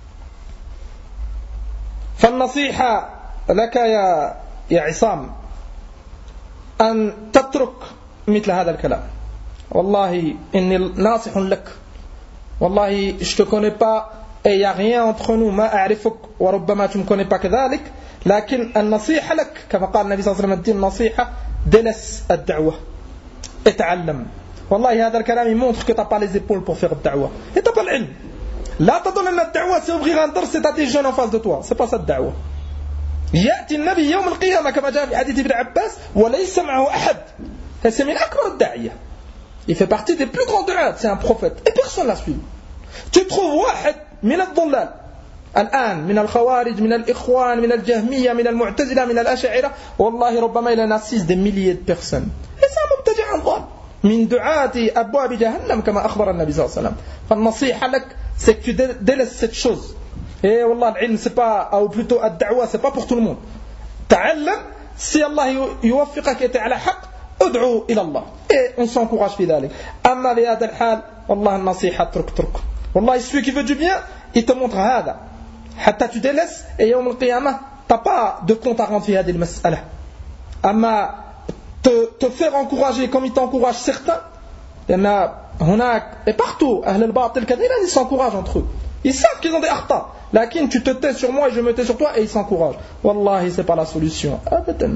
فالنصيحة لك يا عصام أن تترك مثل هذا الكلام. والله إني ناصح لك. والله je te connais pas et il n'y a rien entre nous. ما أعرفك وربما tu me connais pas كذلك. لكن النصيحة لك كما قال النبي صلى الله عليه وسلم الدين النصيحة دلس الدعوة. اتعلم. والله هذا الكلام يمونtre que tu n'as pas les épaules pour faire الدعوة. Et tu n'as pas l'ilm. لا تظن أن الدعوة c'est ouvrir un dars, c'est t'as des jeunes en face de toi. C'est pas ça الدعوة. يأتي النبي يوم القيامة كما جاء في حديث ابن عباس وليس معه أحد. C'est من أكبر الداعية. Il fait partie des plus grands du'at. C'est un prophète. Et personne l'a suivi. Tu trouves واحد من الضلال الآن من الخوارج من الإخوان من الجهمية من المعتزلة من الأشاعرة والله ربما il en assiste des milliers de personnes. Et c'est un مبتدع ضال. من دعاة أبواب جهنم كما أخبر النبي صلى الله عليه وسلم. فالنصيحة لك c'est que tu délaisses cette chose. Et والله العلم c'est pas, ou plutôt الدعوة c'est pas pour tout le monde. تعلم si Allah يوفقك et على حق ادعو إلى الله. Et on s'encourage في ذلك. أما بهذا الحال والله النصيحة ترك. والله celui qui veut du bien il te montre هذا. حتى tu délaisses et يوم القيامة t'as pas de compte à rendre في هذه المسألة. أما te faire encourager comme il t'encourage certains. لأن هناك et partout أهل الباطل كثيرا ils s'encouragent entre eux. Ils savent qu'ils ont des akhta. لكن tu te tais sur moi et je me tais sur toi et ils s'encouragent. والله c'est pas la solution. أبدا.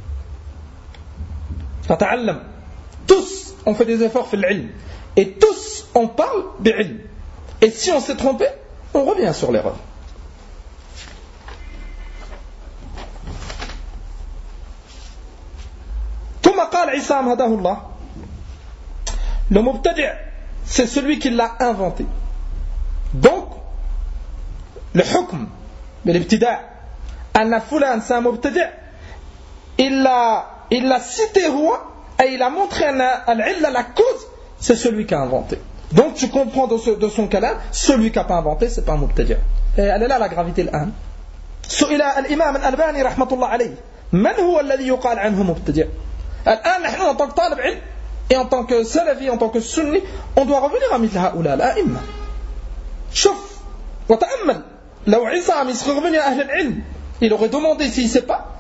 فتعلم. Tous on fait des efforts في العلم. Et tous on parle بعلم. Et si on s'est trompé, on revient sur l'erreur. ثم قال عصام هداه الله le mubtadi' c'est celui qui l'a inventé. Donc le hukm de l'ibtida' anna fulan c'est un mubtadi' il l'a cité roi et il a montré al-illa, la cause, c'est celui qui a inventé. Donc tu comprends de son kalam, celui qui n'a pas inventé c'est pas un mubtadi'. Et elle est là la gravité l'an. سئل الإمام الألباني رحمة الله عليه من هو الذي يقال عنه مبتدع. الآن نحن en tant que طالب علم et en tant que salafi, en tant que sunni, on doit revenir à مثل هؤلاء الأئمة. شوف وتأمل لو عصام serait revenu à أهل العلم il aurait demandé s'il ne sait pas,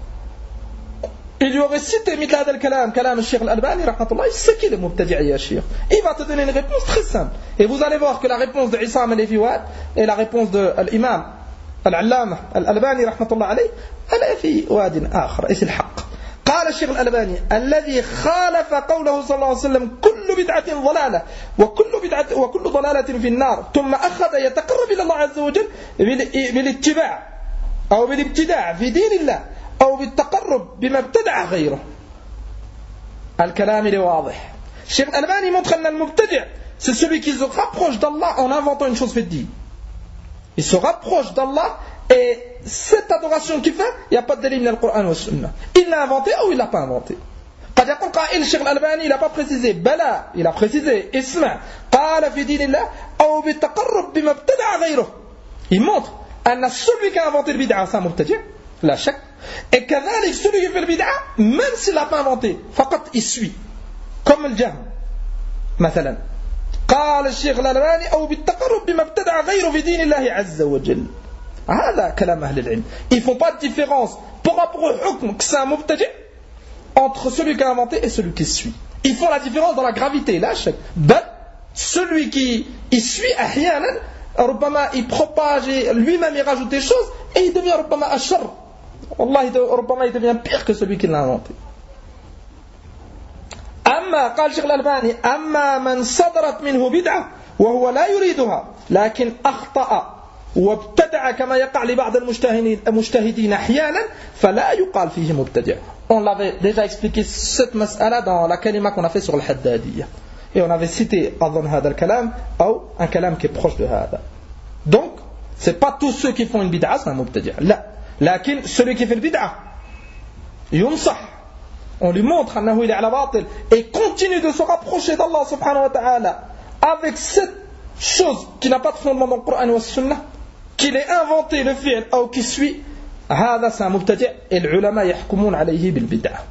il lui aurait cité مثل هذا الكلام كلام الشيخ الألباني رحمة الله. C'est qui le mubtadi' ya cheikh? Il va te donner une réponse très simple et vous allez voir que la réponse de Issam al-Fiwad et la réponse de l'imam العلامة الألباني رحمة الله عليه ألا في واد آخر. إيش الحق؟ قال الشيخ الألباني الذي خالف قوله صلى الله عليه وسلم كل بدعة ضلالة وكل ضلالة في النار ثم أخذ يتقرب إلى الله عز وجل بالاتباع أو بالابتداع في دين الله أو بالتقرب بما ابتدع غيره. الكلام est واضح. الشيخ الألباني montre أن المبتدع c'est celui qui se rapproche d'Allah en inventant une chose faite. Il se rapproche d'Allah et cette adoration qu'il fait, il n'y a pas de dalil dans le Coran ou la Sunna. Il l'a inventé ou il ne l'a pas inventé. قد يقول قائل الشيخ الألباني il n'a pas précisé بلا, il a précisé اسمع قال في دين الله أو بالتقرب بما ابتدع غيره. Il montre أن celui qui a inventé le bid'a c'est un mubtadi' لا شك. Et كذلك celui qui fait le bid'a même s'il ne l'a pas inventé فقط il suit comme le jahm مثلا. قال الشيخ الألباني أو بالتقرب بما ابتدع غيره في دين الله عز وجل. هذا كلام أهل العلم. Ils font pas de différence par rapport au hukm que c'est un mubtadi' entre celui qui a inventé et celui qui suit. Ils font la différence dans la gravité. Là, celui qui suit أحيانا ربما il propage lui-même il rajoute des choses et il devient ربما أشر. والله ربما il devient pire que celui qui l'a inventé. أما قال الشيخ الألباني أما من صدرت منه بدعة وهو لا يريدها لكن أخطأ وابتدع كما يقع لبعض المجتهدين أحيانا فلا يقال فيه مبتدع. On l'avait déjà expliqué cette mas'ala dans la kalima qu'on a fait sur le Haddadiyya. Et on avait cité أظن هذا الكلام أو un كلام qui est proche de هذا. Donc, c'est pas tous ceux qui font une bid'a c'est un mubtadi'. لا. لكن celui qui fait le bid'a ينصح. On lui montre أنه il est على باطل et continue de se rapprocher d'Allah subhanahu wa ta'ala avec cette chose qui n'a pas de fondement dans le Coran ou la Sunna, qu'il ait inventé le fi'l ou qui suit, هذا c'est un mubtadi' et العلماء يحكمون عليه بالبدعة.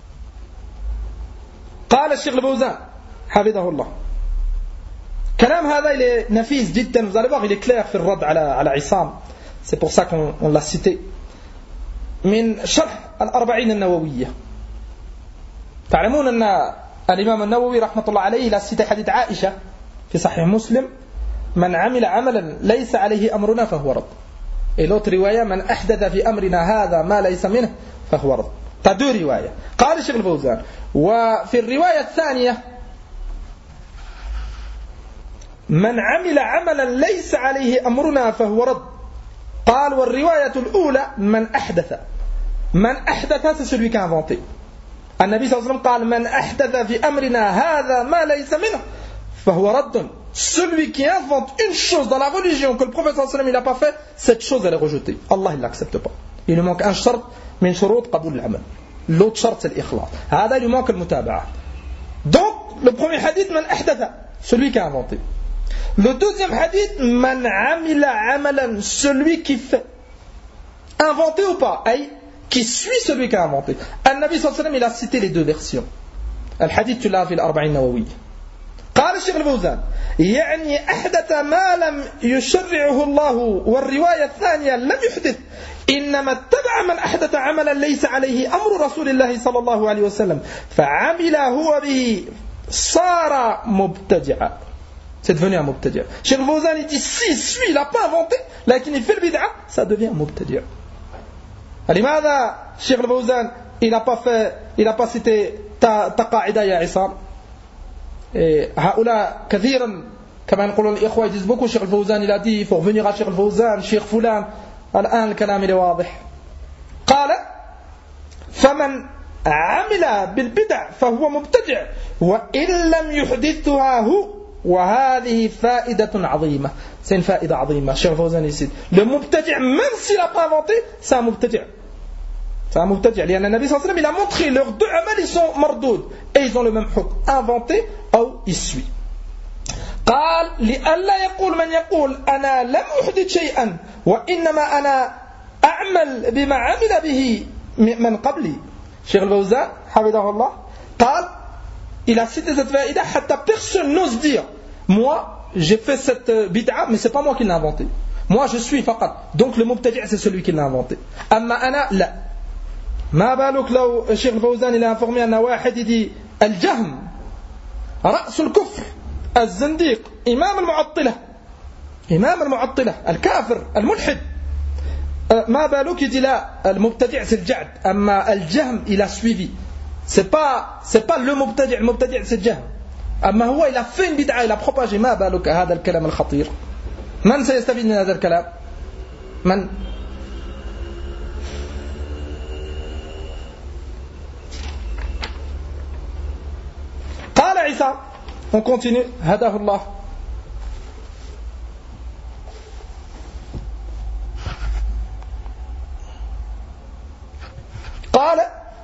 قال الشيخ البوزان حفظه الله كلام هذا il est نفيس جدا. Vous allez voir il est clair في الرد على عصام. C'est pour ça qu'on l'a cité. من شرح الأربعين النووية. تعلمون أن الإمام النووي رحمة الله عليه لا cité حديث عائشة في صحيح مسلم من عمل عملا ليس عليه أمرنا فهو رد. Et l'autre رواية من أحدث في أمرنا هذا ما ليس منه فهو رد. t'as deux رواية. قال الشيخ الفوزان وفي الرواية الثانية من عمل عملا ليس عليه أمرنا فهو رد. قال والرواية الأولى من أحدث c'est celui qui a inventé. النبي صلى الله عليه وسلم قال من أحدث في أمرنا هذا ما ليس منه فهو رد. Celui qui invente une chose dans la religion que le prophète صلى الله عليه وسلم n'a pas fait, cette chose elle est rejetée. Allah il l'accepte pas. Il lui manque un shart من شروط قبول العمل. L'autre shart c'est l'ikhlâs. هذا il lui manque المتابعة. Donc le premier hadith من أحدث, celui qui a inventé. Le deuxième hadith من عمل عملا, celui qui fait. Inventé ou pas, qui suit celui qui a inventé. النبي صلى الله عليه وسلم il a cité les deux versions. الحديث tu l'as في الأربعين النووية. قال الشيخ الفوزان يعني أحدث ما لم يشرعه الله والرواية الثانية لم يحدث إنما اتبع من أحدث عملا ليس عليه أمر رسول الله صلى الله عليه وسلم فعمل هو به صار مبتدعا. C'est devenu un mubtadi'. Cheikh Fawzan il dit si celui il n'a pas inventé لكن il fait le bid'a, ça devient mubtadi'. لماذا Cheikh Fawzan il n'a pas cité ta قاعدة يا عصام. هؤلاء كثيرا كما يقولون الإخوة يجيز beaucoup Cheikh Fawzan il a dit il faut revenir à Cheikh Fawzan Cheikh فلان. الآن الكلام il est واضح. قال فمن عمل بالبدع فهو مبتدع وإن لم يحدثها هو وهذه فائدة عظيمة. C'est une faïda عظيمة. Cheikh Fawzan ici le mubtadi' même s'il n'a pas inventé c'est un mubtadi'. C'est un mubtadi'. لأن النبي صلى الله عليه وسلم il a montré leurs deux amals ils sont mardoud et ils ont le même hukm, inventé ou il suit. قال لئلا يقول من يقول أنا لم أحدث شيئا وإنما أنا أعمل بما عمل به من قبلي. Cheikh Fawzan حفظه الله قال il a cité cette faïda حتى personne n'ose dire moi j'ai fait cette bid'a mais c'est pas moi qui l'ai inventé. Moi je suis فقط. Donc le mubtadi' c'est celui qui l'a inventé. أما أنا لا. ما بالك لو الشيخ الفوزان il a informé أن واحد يدي الجهم رأس الكفر الزنديق إمام المعطلة الكافر الملحد. ما بالك يدي لا المبتدع c'est الجعد. أما الجهم il a suivi. C'est pas le mubtadi' c'est الجهم. أما هو il a fait une bid'a il a propagé. ما بالك هذا الكلام الخطير. من سيستفيد من هذا الكلام؟ من؟ قال عيسى on continue هداه الله. قال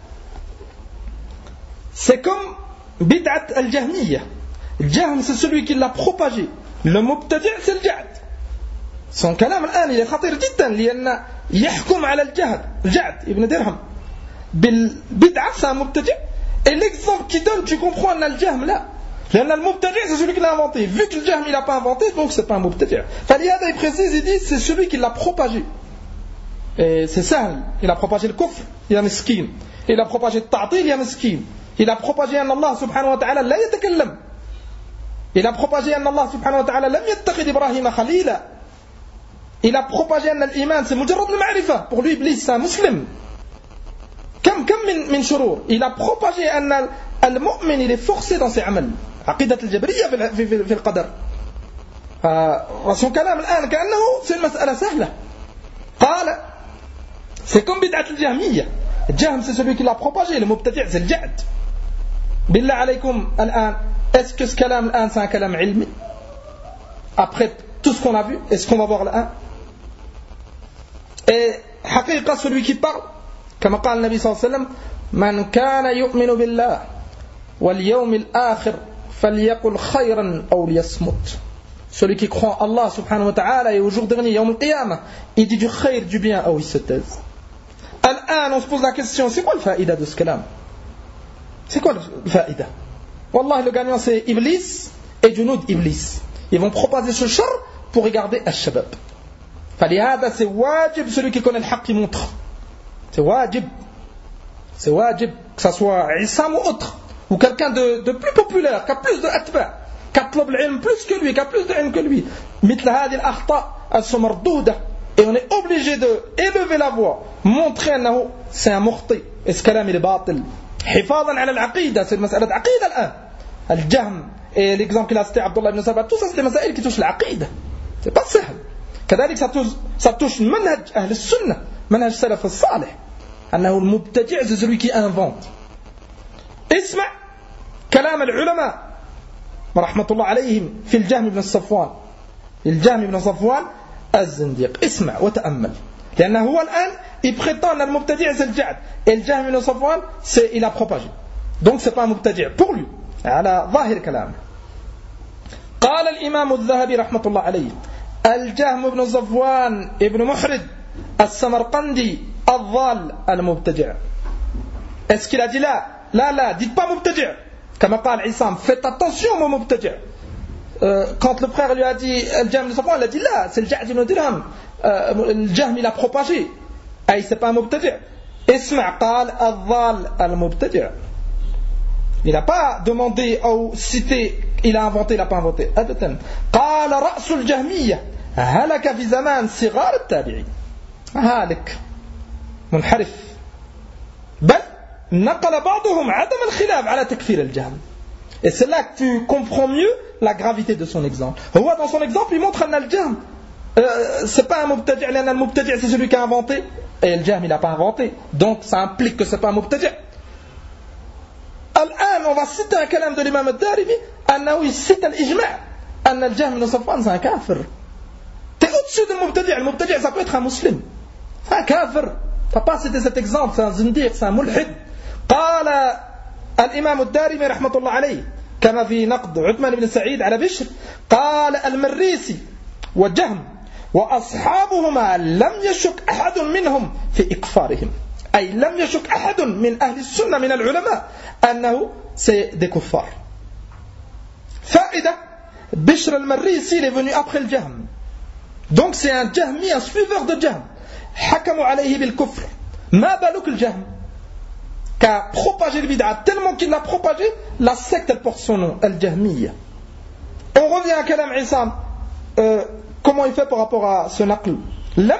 c'est comme bid'at al-jahmiyya. الجهم c'est celui qui l'a propagé. Le mubtadi' c'est الجعد. son كلام الآن il est خطير جدا لأن يحكم على الجعد ابن درهم بالبدعة c'est un mubtadi'. Et l'exemple qu'il donne, tu comprends, on a le jahm là. لأن المبتدع c'est celui qui l'a inventé. Vu que le Jahm il l'a pas inventé, donc c'est pas un mubtadi'. فلهذا il précise, il dit c'est celui qui l'a propagé. Et c'est Sahl, il a propagé le kufr, il a miskin. Il a propagé le ta'til, il a miskin. Il a propagé أن الله سبحانه وتعالى لا يتكلم. Il a propagé أن الله سبحانه وتعالى لم يتخذ إبراهيم خليلا. Il a propagé أن الإيمان c'est مجرد المعرفة. Pour lui, Iblis c'est un musulman. كم من شرور. Il a propagé أن المؤمن il est forcé dans ses عمل. عقيدة الجبرية في القدر. Son كلام الآن كأنه c'est une مسألة سهلة. قال c'est comme بدعة الجهمية. الجهم c'est celui qui l'a propagé. Le mubtadi' c'est le ja'd. بالله عليكم الآن est-ce que ce كلام الآن c'est un كلام علمي? Après tout ce qu'on a vu, est-ce qu'on va voir l'un? Et حقيقة celui qui parle كما قال النبي صلى الله عليه وسلم من كان يؤمن بالله واليوم الآخر فليقل خيرا أو ليصمت. Celui qui croit en Allah subhanahu wa ta'ala et au jour dernier, يوم القيامة, il dit du khayr, du bien, ou il se taise. الآن on se pose la question, c'est quoi le faïda de ce kalam? C'est quoi le faïda? Wallah, le gagnant c'est Iblis et Junud Iblis. Ils vont propager ce char pour regarder Al-Shabab. فلهذا c'est wajib, celui qui connaît le haqq qui montre. C'est wajib. C'est wajib, que ça soit Issam ou autre, ou quelqu'un de plus populaire, qui a plus de atba', qui a plus que lui, qui a plus de ilm que lui. مثل هذه الأخطاء elles sont مردودة. Et on est obligé de élever la voix, montrer أنه c'est un mukhti. Et ce kalam il est batil. حفاظا على العقيدة, c'est une مسألة عقيدة الآن. الجهم, et l'exemple qu'il a cité Abdullah ibn Saba, tout ça c'est des مسائل qui touchent l'aqida. C'est pas simple. كذلك ça touche منهج أهل السنة, منهج السلف الصالح. أنه المبتدع c'est celui qui invente. اسمع كلام العلماء رحمة الله عليهم في الجهم بن صفوان. الجهم بن صفوان الزنديق. اسمع وتأمل. لأنه هو الآن il prétend أن المبتدع c'est le ja'd. Et le Jahm ibn Safwan c'est il a propagé. Donc c'est pas un mubtadi' pour lui. على ظاهر كلامه. قال الإمام الذهبي رحمة الله عليه الجهم بن صفوان ابن محرد السمرقندي الضال المبتدع. Est-ce qu'il a dit là? Là, dites pas mubtadi'. Comme قال Issam, faites attention mon mubtadi'. Quand le frère lui a dit le Jahm ibn Safwan, il a dit là, c'est le Ja'd ibn Dirham. Le Jahm il a propagé. Aïe, c'est pas un mubtadi'. Isma' قال الضال المبتدع. Il n'a pas demandé ou cité, il a inventé, il n'a pas inventé. قال رأس الجهمية هلك في زمان صغار التابعين. هالك منحرف. بل نقل بعضهم عدم الخلاف على تكفير الجهم. Et c'est là que tu comprends mieux la gravité de son exemple. Dans son exemple, il montre أن الجهم c'est pas un mubtadi', لأن المبتدع c'est celui qui a inventé, et le Jahm il n'a pas inventé, donc ça implique que c'est pas un mubtadi'. الآن on va citer un kalam de l'imam al-Darimi أنه يcite الإجماع أن الجهم بن صفوان c'est un kafir. T'es au-dessus du mubtadi'. Le mubtadi' ça peut être un musulman, c'est un kafir. T'as pas cité cet exemple, c'est un zindiq, c'est un mulhid. قال الإمام الدارمي رحمة الله عليه كما في نقد عثمان بن سعيد على بشر قال المريسي وجهم وأصحابهما لم يشك أحد منهم في إكفارهم. أي لم يشك أحد من أهل السنة من العلماء أنه c'est des kuffar. فائدة بشر المريسي il est venu après le Jahm. Donc c'est un Jahmi, un suiveur de Jahm. حكموا عليه بالكفر. ما بالك الجهم qui a propagé le bid'a tellement qu'il l'a propagé, la secte elle porte son nom, Al-Jahmiyya. On revient à Kalam Issam. Comment il fait par rapport à ce naql? لم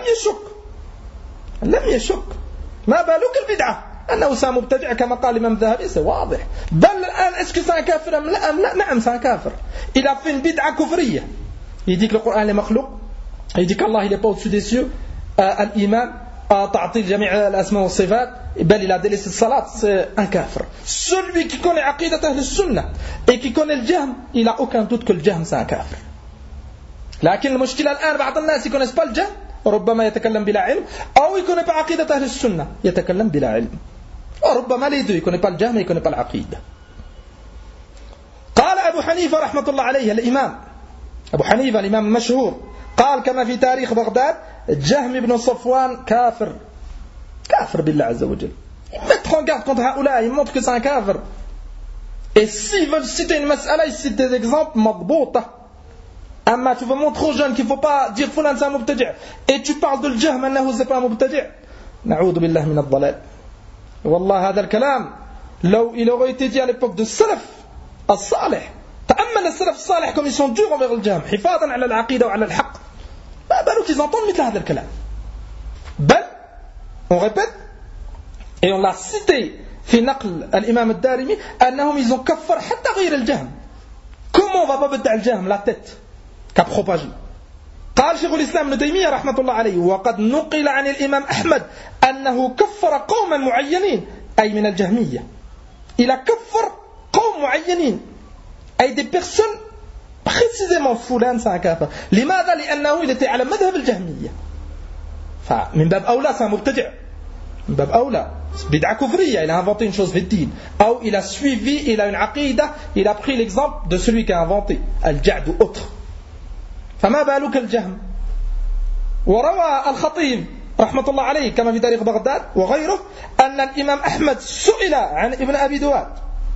يشك ما بالك البدعة أنه c'est un mubtadi' كما قال l'imam Dhahabi, c'est واضح. بل الآن est-ce que c'est un kafir أم لا؟ نعم c'est un kafir. Il a fait une bid'a kufriya. Il dit que le Coran est makhlouq, il dit qu'Allah il n'est pas au-dessus des cieux, al-iman, ta'til jami' al-asma wa sifat, bel il a délaissé le salat, c'est un kafir. Celui qui connaît aqidat ahl sunnah et qui connaît le Jahm, il n'a aucun doute que le Jahm c'est un kafir. لكن المشكلة الآن بعض الناس يكونش pas le Jahm, ربما يتكلم بلا علم, أو يكون pas عقيدة أهل السنة يتكلم بلا علم, ربما les deux, يكون pas le Jahm, يكون pas العقيدة. قال أبو حنيفة رحمة الله عليه الإمام أبو حنيفة الإمام المشهور قال كما في تاريخ بغداد جهم بن صفوان كافر بالله عز وجل. Mettre en garde contre هؤلاء, il montre que c'est un kafir. Et s'ils veulent citer une mas'ala, ils citent des exemples madbouta. Amma, tu veux montrer aux jeunes qu'il ne faut pas dire Fulan c'est un mubtadi', et tu parles de l'jahm, annahu c'est pas un mubtadi'. Na'oudhu billah min ad-dalal. Wallah, هذا الكلام لو il aurait été dit à l'époque de Salaf الصالح. تأمل السلف الصالح comme ils sont durs envers le jahm, حفاظا على العقيدة وعلى الحق. ما بالك ils entendent مثل هذا الكلام. بل, on répète, et on l'a cité في نقل الإمام الدارمي أنهم ils ont كفر حتى غير الجهم. Comment on va pas بدع الجهم la tête qu'a propagé. قال شيخ الإسلام ابن تيمية رحمة الله عليه وقد نقل عن الإمام أحمد أنه كفر قوما معينين أي من الجهمية. Il a كفر قوم معينين أي des personnes précisément فلان c'est un كافر. لماذا؟ لأنه il était على مذهب الجهمية. فمن باب أولى c'est un مبتدع. من باب أولى بدعة كفرية. Il a inventé une chose في الدين. أو il a suivi, il a une عقيدة, il a pris l'exemple de celui qui a inventé الجعد ou autre. فما بالك الجهم. وروى الخطيب رحمة الله عليه كما في تاريخ بغداد وغيره أن الإمام أحمد سئل عن ابن أبي دواد.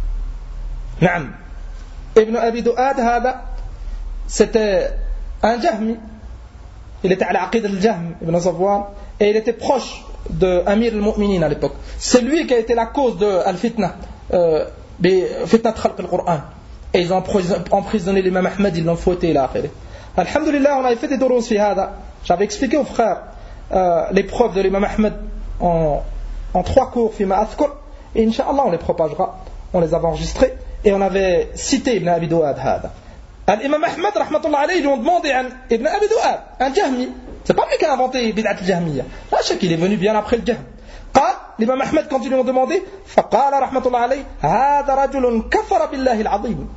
نعم, ابن أبي دواد هذا c'était un jahmi. Il était à la عقيدة الجهم ابن صفوان et il était proche de Amir al-Mu'minin à l'époque. C'est lui qui a été la cause de al-fitna, fitna de khalq al-Qur'an. Et ils ont emprisonné l'imam Ahmed, ils l'ont fouetté là après. Alhamdulillah, on avait fait des doros fi hada. J'avais expliqué aux frères l'épreuve de l'imam Ahmed en 3 cours fi ma'athkur, et Inch'Allah on les propagera. On les avait enregistrés et on avait cité Ibn Abi Duad hada. L'imam Ahmed rahmatullah alayhi, ils lui ont demandé à Ibn Abi Duad, un jahmi. C'est pas lui qui a inventé bid'at al-jahmiyya. Là, je sais qu'il est venu bien après le jahm. قال l'imam Ahmed quand ils lui ont demandé فقال رحمة الله عليه هذا رجل كفر بالله العظيم.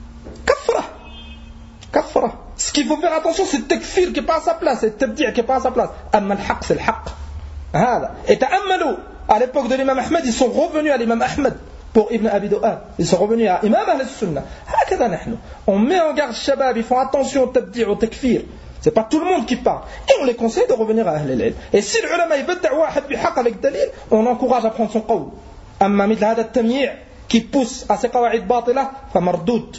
كفره. Ce qu'il faut faire attention, c'est le takfir qui n'est pas à sa place, c'est le tabdi' qui n'est pas à sa place. Amma al-haq, c'est le haq. Et ta'ammalou, à l'époque de l'imam Ahmed, ils sont revenus à l'imam Ahmed pour Ibn Abi Du'ad. Ils sont revenus à Imam Ahl-Sunnah. On met en garde Shabab, ils font attention au tabdi' au takfir. C'est pas tout le monde qui parle. Et on les conseille de revenir à Ahl al-Ilm. Et si l'ulama yabda' wahad bihaq avec dalil, on encourage à prendre son qawl. Amma mithl hada at-tamyi' qui pousse à ces qawa'id batila, fa mardoud.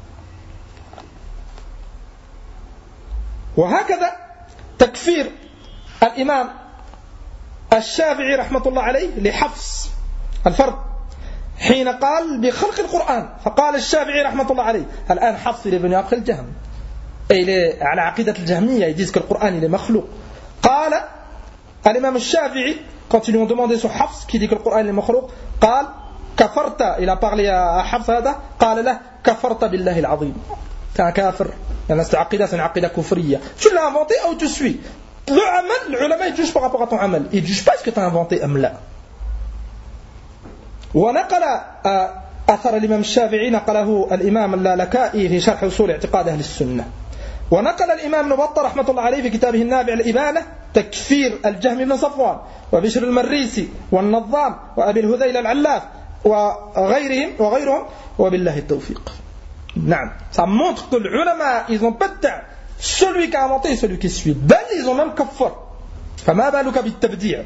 وهكذا تكفير الإمام الشافعي رحمة الله عليه لحفص الفرد حين قال بخلق القرآن. فقال الشافعي رحمة الله عليه الآن حفص il est venu après le jahm et il est على عقيدة الجهمية, ils disent que le Coran il est مخلوق. قال الإمام الشافعي quand ils lui ont demandé sur Hafs qui dit que le Coran il est مخلوق قال كفرت, il a parlé à Hafs هذا قال له كفرت بالله العظيم, t'es un kafir. C'est une aqida kufriya. Tu l'as inventé ou tu suis. Le amal, l'ulama, ils jugent par rapport à ton amal. Ils ne jugent pas ce que tu as inventé am la. ونقل أثر الإمام الشافعي نقله الإمام اللالكائي في شرح أصول اعتقاد أهل السنة. ونقل الإمام ابن بطة رحمة الله عليه في كتابه النابع الإبانة تكفير الجهم بن صفوان وبشر المريسي والنظام وأبي الهذيل العلاف وغيرهم وبالله التوفيق. Non. Ça montre que les ulama, ils ont pas de celui qui a inventé et celui qui suit. Ben, ils ont même kafar. فما بالك بالتبديع.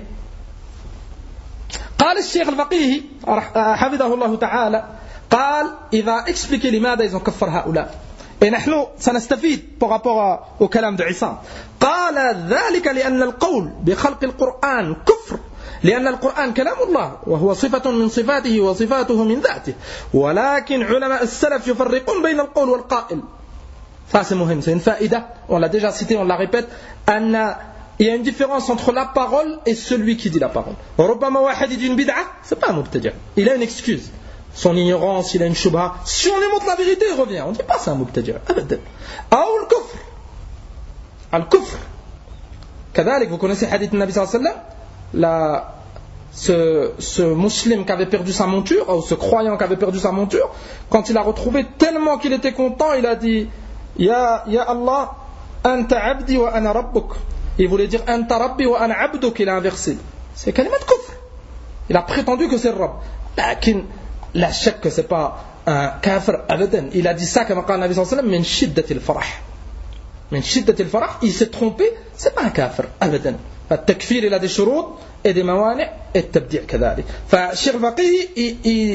قال الشيخ الفقيه حفظه الله تعالى قال إذا expliqué لماذا ils ont كفر هؤلاء. Et نحن سنستفيد par rapport au كلام de عصام. قال ذلك لأن القول بخلق القرآن كفر. لأن القرآن كلام الله وهو صفة من صفاته وصفاته من ذاته. ولكن علماء السلف يفرقون بين القول والقائل. Ça c'est مهم, c'est une faïda, on l'a déjà cité, on la répète, il y a une différence entre la parole et celui qui dit la parole. ربما واحد dit une bid'a, c'est pas un mubtadi', il a une excuse, son ignorance, il a une shubha. Si on lui montre la vérité, il revient, on ne dit pas c'est un mubtadi'. أو الكفر. الكفر كذلك, vous connaissez le hadith du Nabi sallallahu alayhi wa sallam, ce musulman qui avait perdu sa monture, ou ce croyant qui avait perdu sa monture, quand il a retrouvé, tellement qu'il était content, il a dit Ya Allah, anta abdi wa ana rabbuk. Il voulait dire anta rabbi wa ana abduk, il a inversé. C'est kalimat kufr. Il a prétendu que c'est le Rabb. Lakin, la shak que c'est pas un kafir abadan. Il a dit ça comme قال النبي صلى الله عليه وسلم min shiddatil farah. Min shiddatil farah, il s'est trompé, c'est pas un kafir abadan. التكفير il a des شروط et des موانع et التبديع كذلك. فالشيخ الفقيه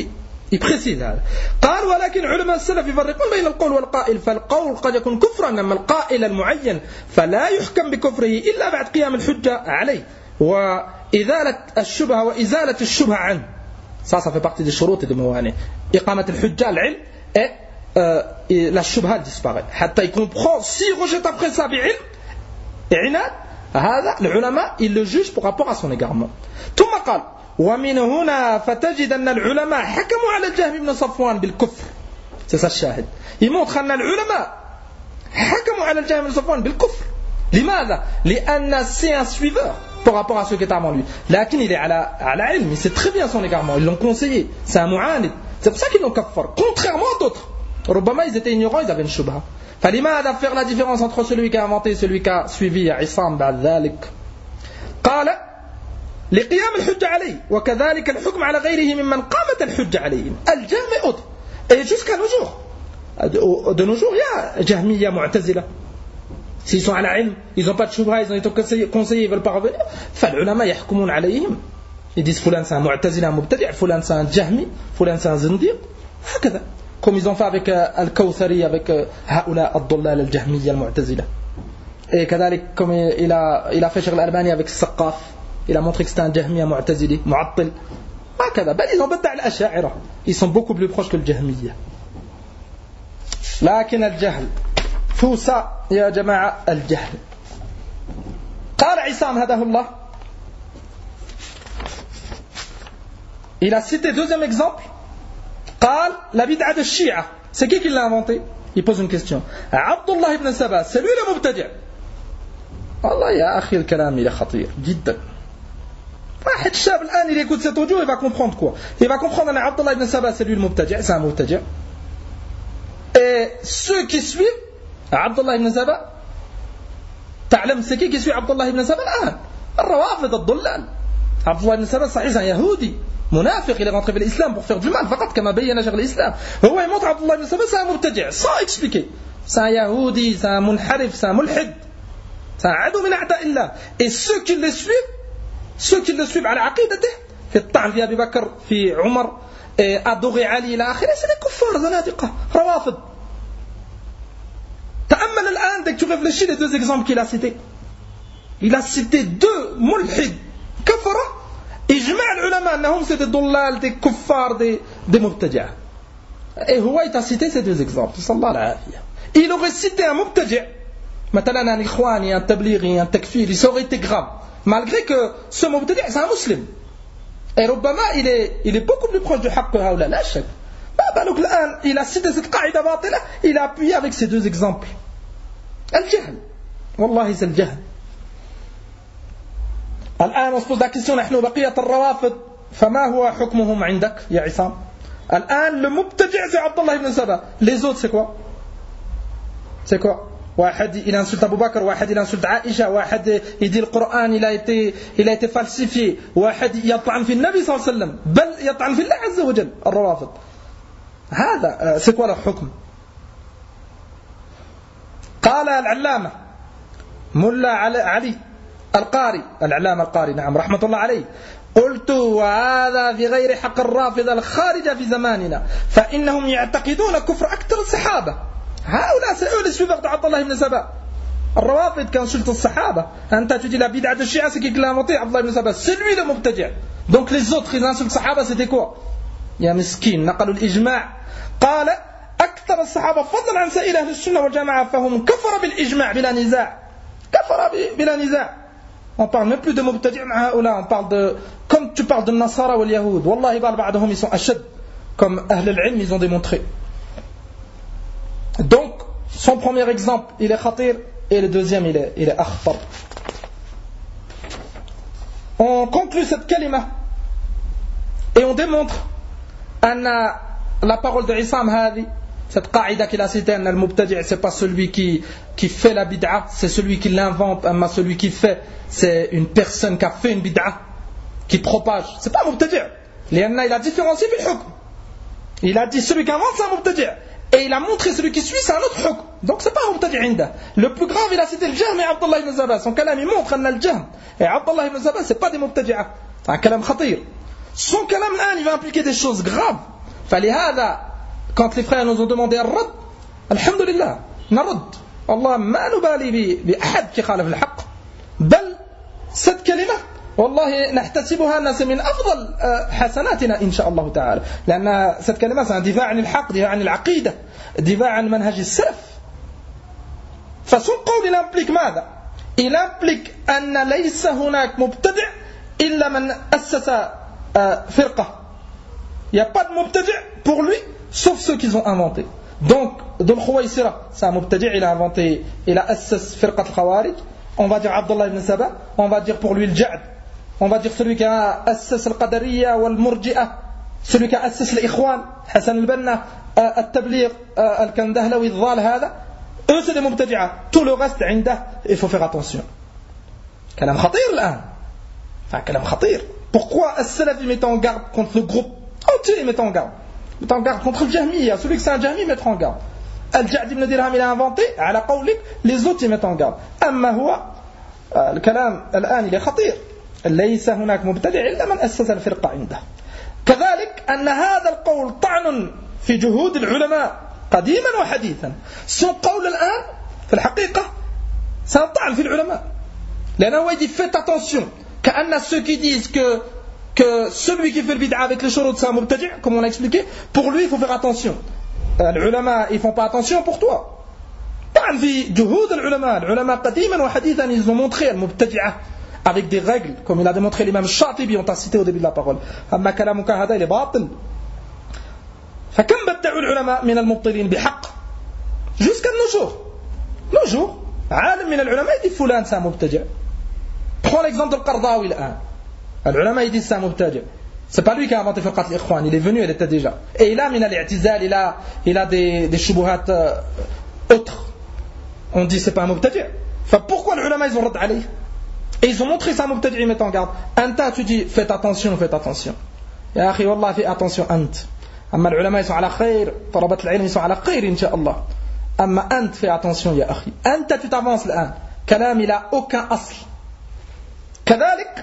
يبريسيز هذا. قال ولكن علماء السلف يفرقون بين القول والقائل، فالقول قد يكون كفرا، أما القائل المعين فلا يحكم بكفره إلا بعد قيام الحجة عليه وإزالة الشبهة وإزالة الشبهة عنه. Ça fait partie des شروط et des موانع. إقامة الحجة العلم et la shubha disparaît. حتى il comprend si rejette après ça بعلم عناد هذا العلماء ils le jugent par rapport à son égarement. ثم قال ومن هنا فتجد أن العلماء حكموا على الجهم بن صفوان بالكفر. C'est ça الشاهد. Il montre أن العلماء حكموا على الجهم بن صفوان بالكفر. لماذا؟ لأن c'est un suiveur par rapport à ce qui est avant lui. لكن il est على علم, il sait très bien son égarement, ils l'ont conseillé, c'est un mu'anid. C'est pour ça qu'ils l'ont kaffar, contrairement à d'autres. ربما ils étaient ignorants, ils avaient une shubha. فلماذا faire la différence entre celui qui a inventé et celui qui a suivi عصام بعد ذلك؟ قال لقيام الحجة عليه وكذلك الحكم على غيره ممن قامت الحجة عليهم. الجهم et autres. Et jusqu'à nos jours. De nos jours, il y a Jahmiya, Mu'tazila. S'ils sont à la ilm, ils n'ont pas de shubha, ils ont été conseillés, ils ne veulent pas revenir. فالعلماء يحكمون عليهم. Ils disent Fulan c'est un Mu'tazila, un Mubtadi', Fulan c'est un Jahmi, Fulan c'est un Zindiq. هكذا. Comme ils ont fait avec Al-Kawthari, avec هؤلاء الضلال الجهمية المعتزلة. Et كذلك comme il a fait Cheikh Al-Albani avec Saqqaf. Il a montré que c'était un Jahmiya Mu'tazili, Mu'attil. هكذا. بل ils ont بدع الأشاعرة. Ils sont beaucoup plus proches que le Jahmiya. لكن الجهل فوسا يا جماعة الجهل. قال عصام هداه الله. Il a cité deuxième exemple. قال la bid'a de Shia. C'est qui l'a inventé? Il pose une question. Abdullah ibn Saba, c'est lui le mubtadi'. والله يا أخي الكلام il est خطير جدا. واحد شاب الآن il écoute cet audio, il va comprendre quoi? Il va comprendre que Abdullah ibn Saba c'est lui le mubtadi', c'est un mubtadi'. Et ceux qui suivent Abdullah ibn Saba, تعلم c'est qui suit Abdullah ibn Saba الآن؟ الروافض الضلال. Abdullah ibn Saba صحيح c'est un yahudi. منافق, il est rentré vers l'islam pour faire du mal فقط كما بين شيخ الإسلام. هو يموت عبد الله بن سبا c'est un مبتدع sans expliquer. C'est un yahudi, c'est un munharif, c'est un mulhid, c'est un عدو من أعداء الله. Et ceux qui le suivent على عقيدته في الطعن في أبي بكر في عمر أدغي علي إلى آخره c'est des كفار زنادقة روافض. تأمل الآن dès que tu réfléchis les deux exemples qu'il a cités. Il a cité deux mulhid كفرة. إجماع العلماء أنهم c'est des ضلال, des kuffars, des mubtadi'ah. Et هو il a cité ces deux exemples. صلى الله العافية. Il aurait cité un mubtadi', مثلا un ikhwani, un tablighi, un takfiri, ça aurait été grave. Malgré que ce mubtadi' c'est un musulman. Et ربما il est beaucoup plus proche du haqq que هؤلاء, لا شك. بالك الآن il a cité cette قاعدة باطلة, il a appuyé avec ces deux exemples. الجهل. والله c'est الجهل. الآن on se pose la question نحن بقية الروافض فما هو حكمهم عندك يا عصام؟ الآن le mubtadi' c'est Abdullah ibn Saba. Les autres c'est quoi? C'est quoi? واحد il insulte Abu Bakr, واحد il insulte Aïcha, واحد il dit le Coran il a été falsifié, واحد يطعن في النبي صلى الله عليه وسلم بل يطعن في الله عز وجل. الروافض هذا c'est quoi leur حكم؟ قال العلامة ملا علي القاري, العلامة القاري نعم رحمة الله عليه, قلت وهذا في غير حق الرافضة الخارجة في زماننا فإنهم يعتقدون كفر أكثر الصحابة. هؤلاء سئول السبق عبد الله بن سبا. الروافض كان سلطة الصحابة. أنت تجي la bid'a de Shia c'est qui l'a inventé Abdullah ibn Saba, c'est lui le mubtadi'. Donc les autres ils insultent الصحابة c'était quoi? يا مسكين نقلوا الإجماع. قال أكثر الصحابة فضلا عن سائر أهل السنة والجماعة فهم كفر بالإجماع بلا نزاع. كفر بلا نزاع. On parle même plus de mubtadi' on parle de comme tu parles de Nasara ou les Yahoud. Wallahi بعضهم ils sont ashad comme Ahl al-Ilm ils ont démontré. Donc son premier exemple il est khatir et le deuxième il est akhtar. On conclut cette kalima et on démontre anna la parole de Issam hadi, cette qaïda qu'il a citée, anna al-mubtadi' c'est pas celui qui fait la bid'a, c'est celui qui l'invente, amma celui qui fait c'est une personne qui a fait une bid'a, qui propage. C'est pas un mubtadi'. Il a différencié le hukm. Il a dit celui qui invente c'est un mubtadi'. Et il a montré celui qui suit c'est un autre hukm. Donc c'est pas un mubtadi' inda. Le plus grave il a cité le jahm et Abdullah ibn Saba. Son kalam il montre anna al-jahm et Abdullah ibn Saba c'est pas des mubtadi'a. C'est un kalam khatir. Son kalam il va impliquer des choses graves. فلهذا quand les frères nous ont demandé الرد الحمد لله نرد والله ما نبالي بأحد يخالف الحق بل cette كلمة والله نحتسبها أنها من أفضل حسناتنا إن شاء الله تعالى لأن cette كلمة c'est un دفاع عن الحق دفاع عن العقيدة دفاع عن منهج السلف فصون قول il implique ماذا il implique أن ليس هناك مبتدع إلا من أسس فرقة il n'y a pas de mubtadi' pour lui sauf ceux qu'ils ont inventé donc Dhul Khuwaysira c'est un mubtadi' il a inventé il a assas firqat al-Khawarij on va dire Abdullah ibn Saba on va dire pour lui le Ja'd on va dire celui qui a assas al-Qadariyya wal-Murji'ah celui qui a assas al-Ikhwan Hassan al-Banna al-Tabligh al-Kandahlawi al-Dhal هذا eux c'est des mubtadi'ah tout le reste عنده il faut faire attention كلام خطير الآن كلام خطير pourquoi as-Salaf met en garde contre le groupe entier met en garde contre le Jahmiya celui qui c'est un Jahmi mettre en garde Al-Ja'd ibn Dirham il a inventé على قولك les autres ils mettent en garde أما هو الكلام الآن il est خطير ليس هناك مبتدع إلا من أسس الفرقة عنده كذلك أن هذا القول طعن في جهود العلماء قديما وحديثا son قول الآن في الحقيقة c'est un طعن في العلماء لأنه il dit faites attention كأن ceux qui disent que celui qui fait le bid'a avec le shurut c'est un mubtadi' comme on l'a expliqué pour lui il faut faire attention les ulama ils font pas attention pour toi طعن في جهود العلماء قديما وحديثا ils ont montré المبتدعة avec des règles comme il a démontré l'imam Shatibi on t'a cité au début de la parole أما كلامك هذا il est باطل فكم بدعوا العلماء من المبطلين بحق jusqu'à nos jours عالم من العلماء يدي فلان c'est un mubtadi' prends l'exemple de Qardawi الآن العلماء ils disent c'est un mubtadi' c'est pas lui qui a inventé firqat al-Ikhwan il est venu elle était déjà et il a min al-i'tizal il a des shubuhat autres on dit c'est pas un mubtadi' pourquoi les ulama ils ont rad alayh et ils ont montré c'est un mubtadi' ils mettent en garde anta tu dis faites attention ya akhi wallah fais attention ant amma les ulama ils sont ala khair talabat al-ilm ils sont ala khair incha'Allah amma ant fais attention ya akhi anta tu t'avances l'an kalam il a aucun asl كذلك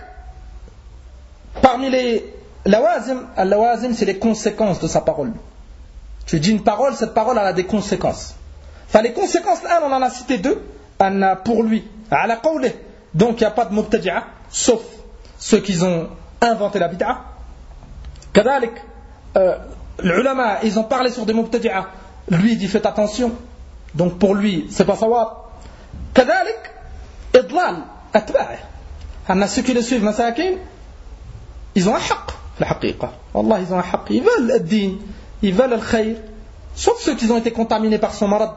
parmi les lawazim c'est les conséquences de sa parole tu dis une parole cette parole elle a des conséquences les conséquences là on en a cité deux pour lui ala qawlih donc il n'y a pas de mubtadi'a sauf ceux qui ont inventé la bid'a كذلك les ulama ils ont parlé sur des mubtadi'a lui il dit faites attention donc pour lui c'est pas sawab كذلك idlal atba'ah ceux qui le suivent masakin ils ont un haqq la haqiqa wallah ils ont un haqq ils veulent le din ils veulent le khayr sauf ceux qui ont été contaminés par son marad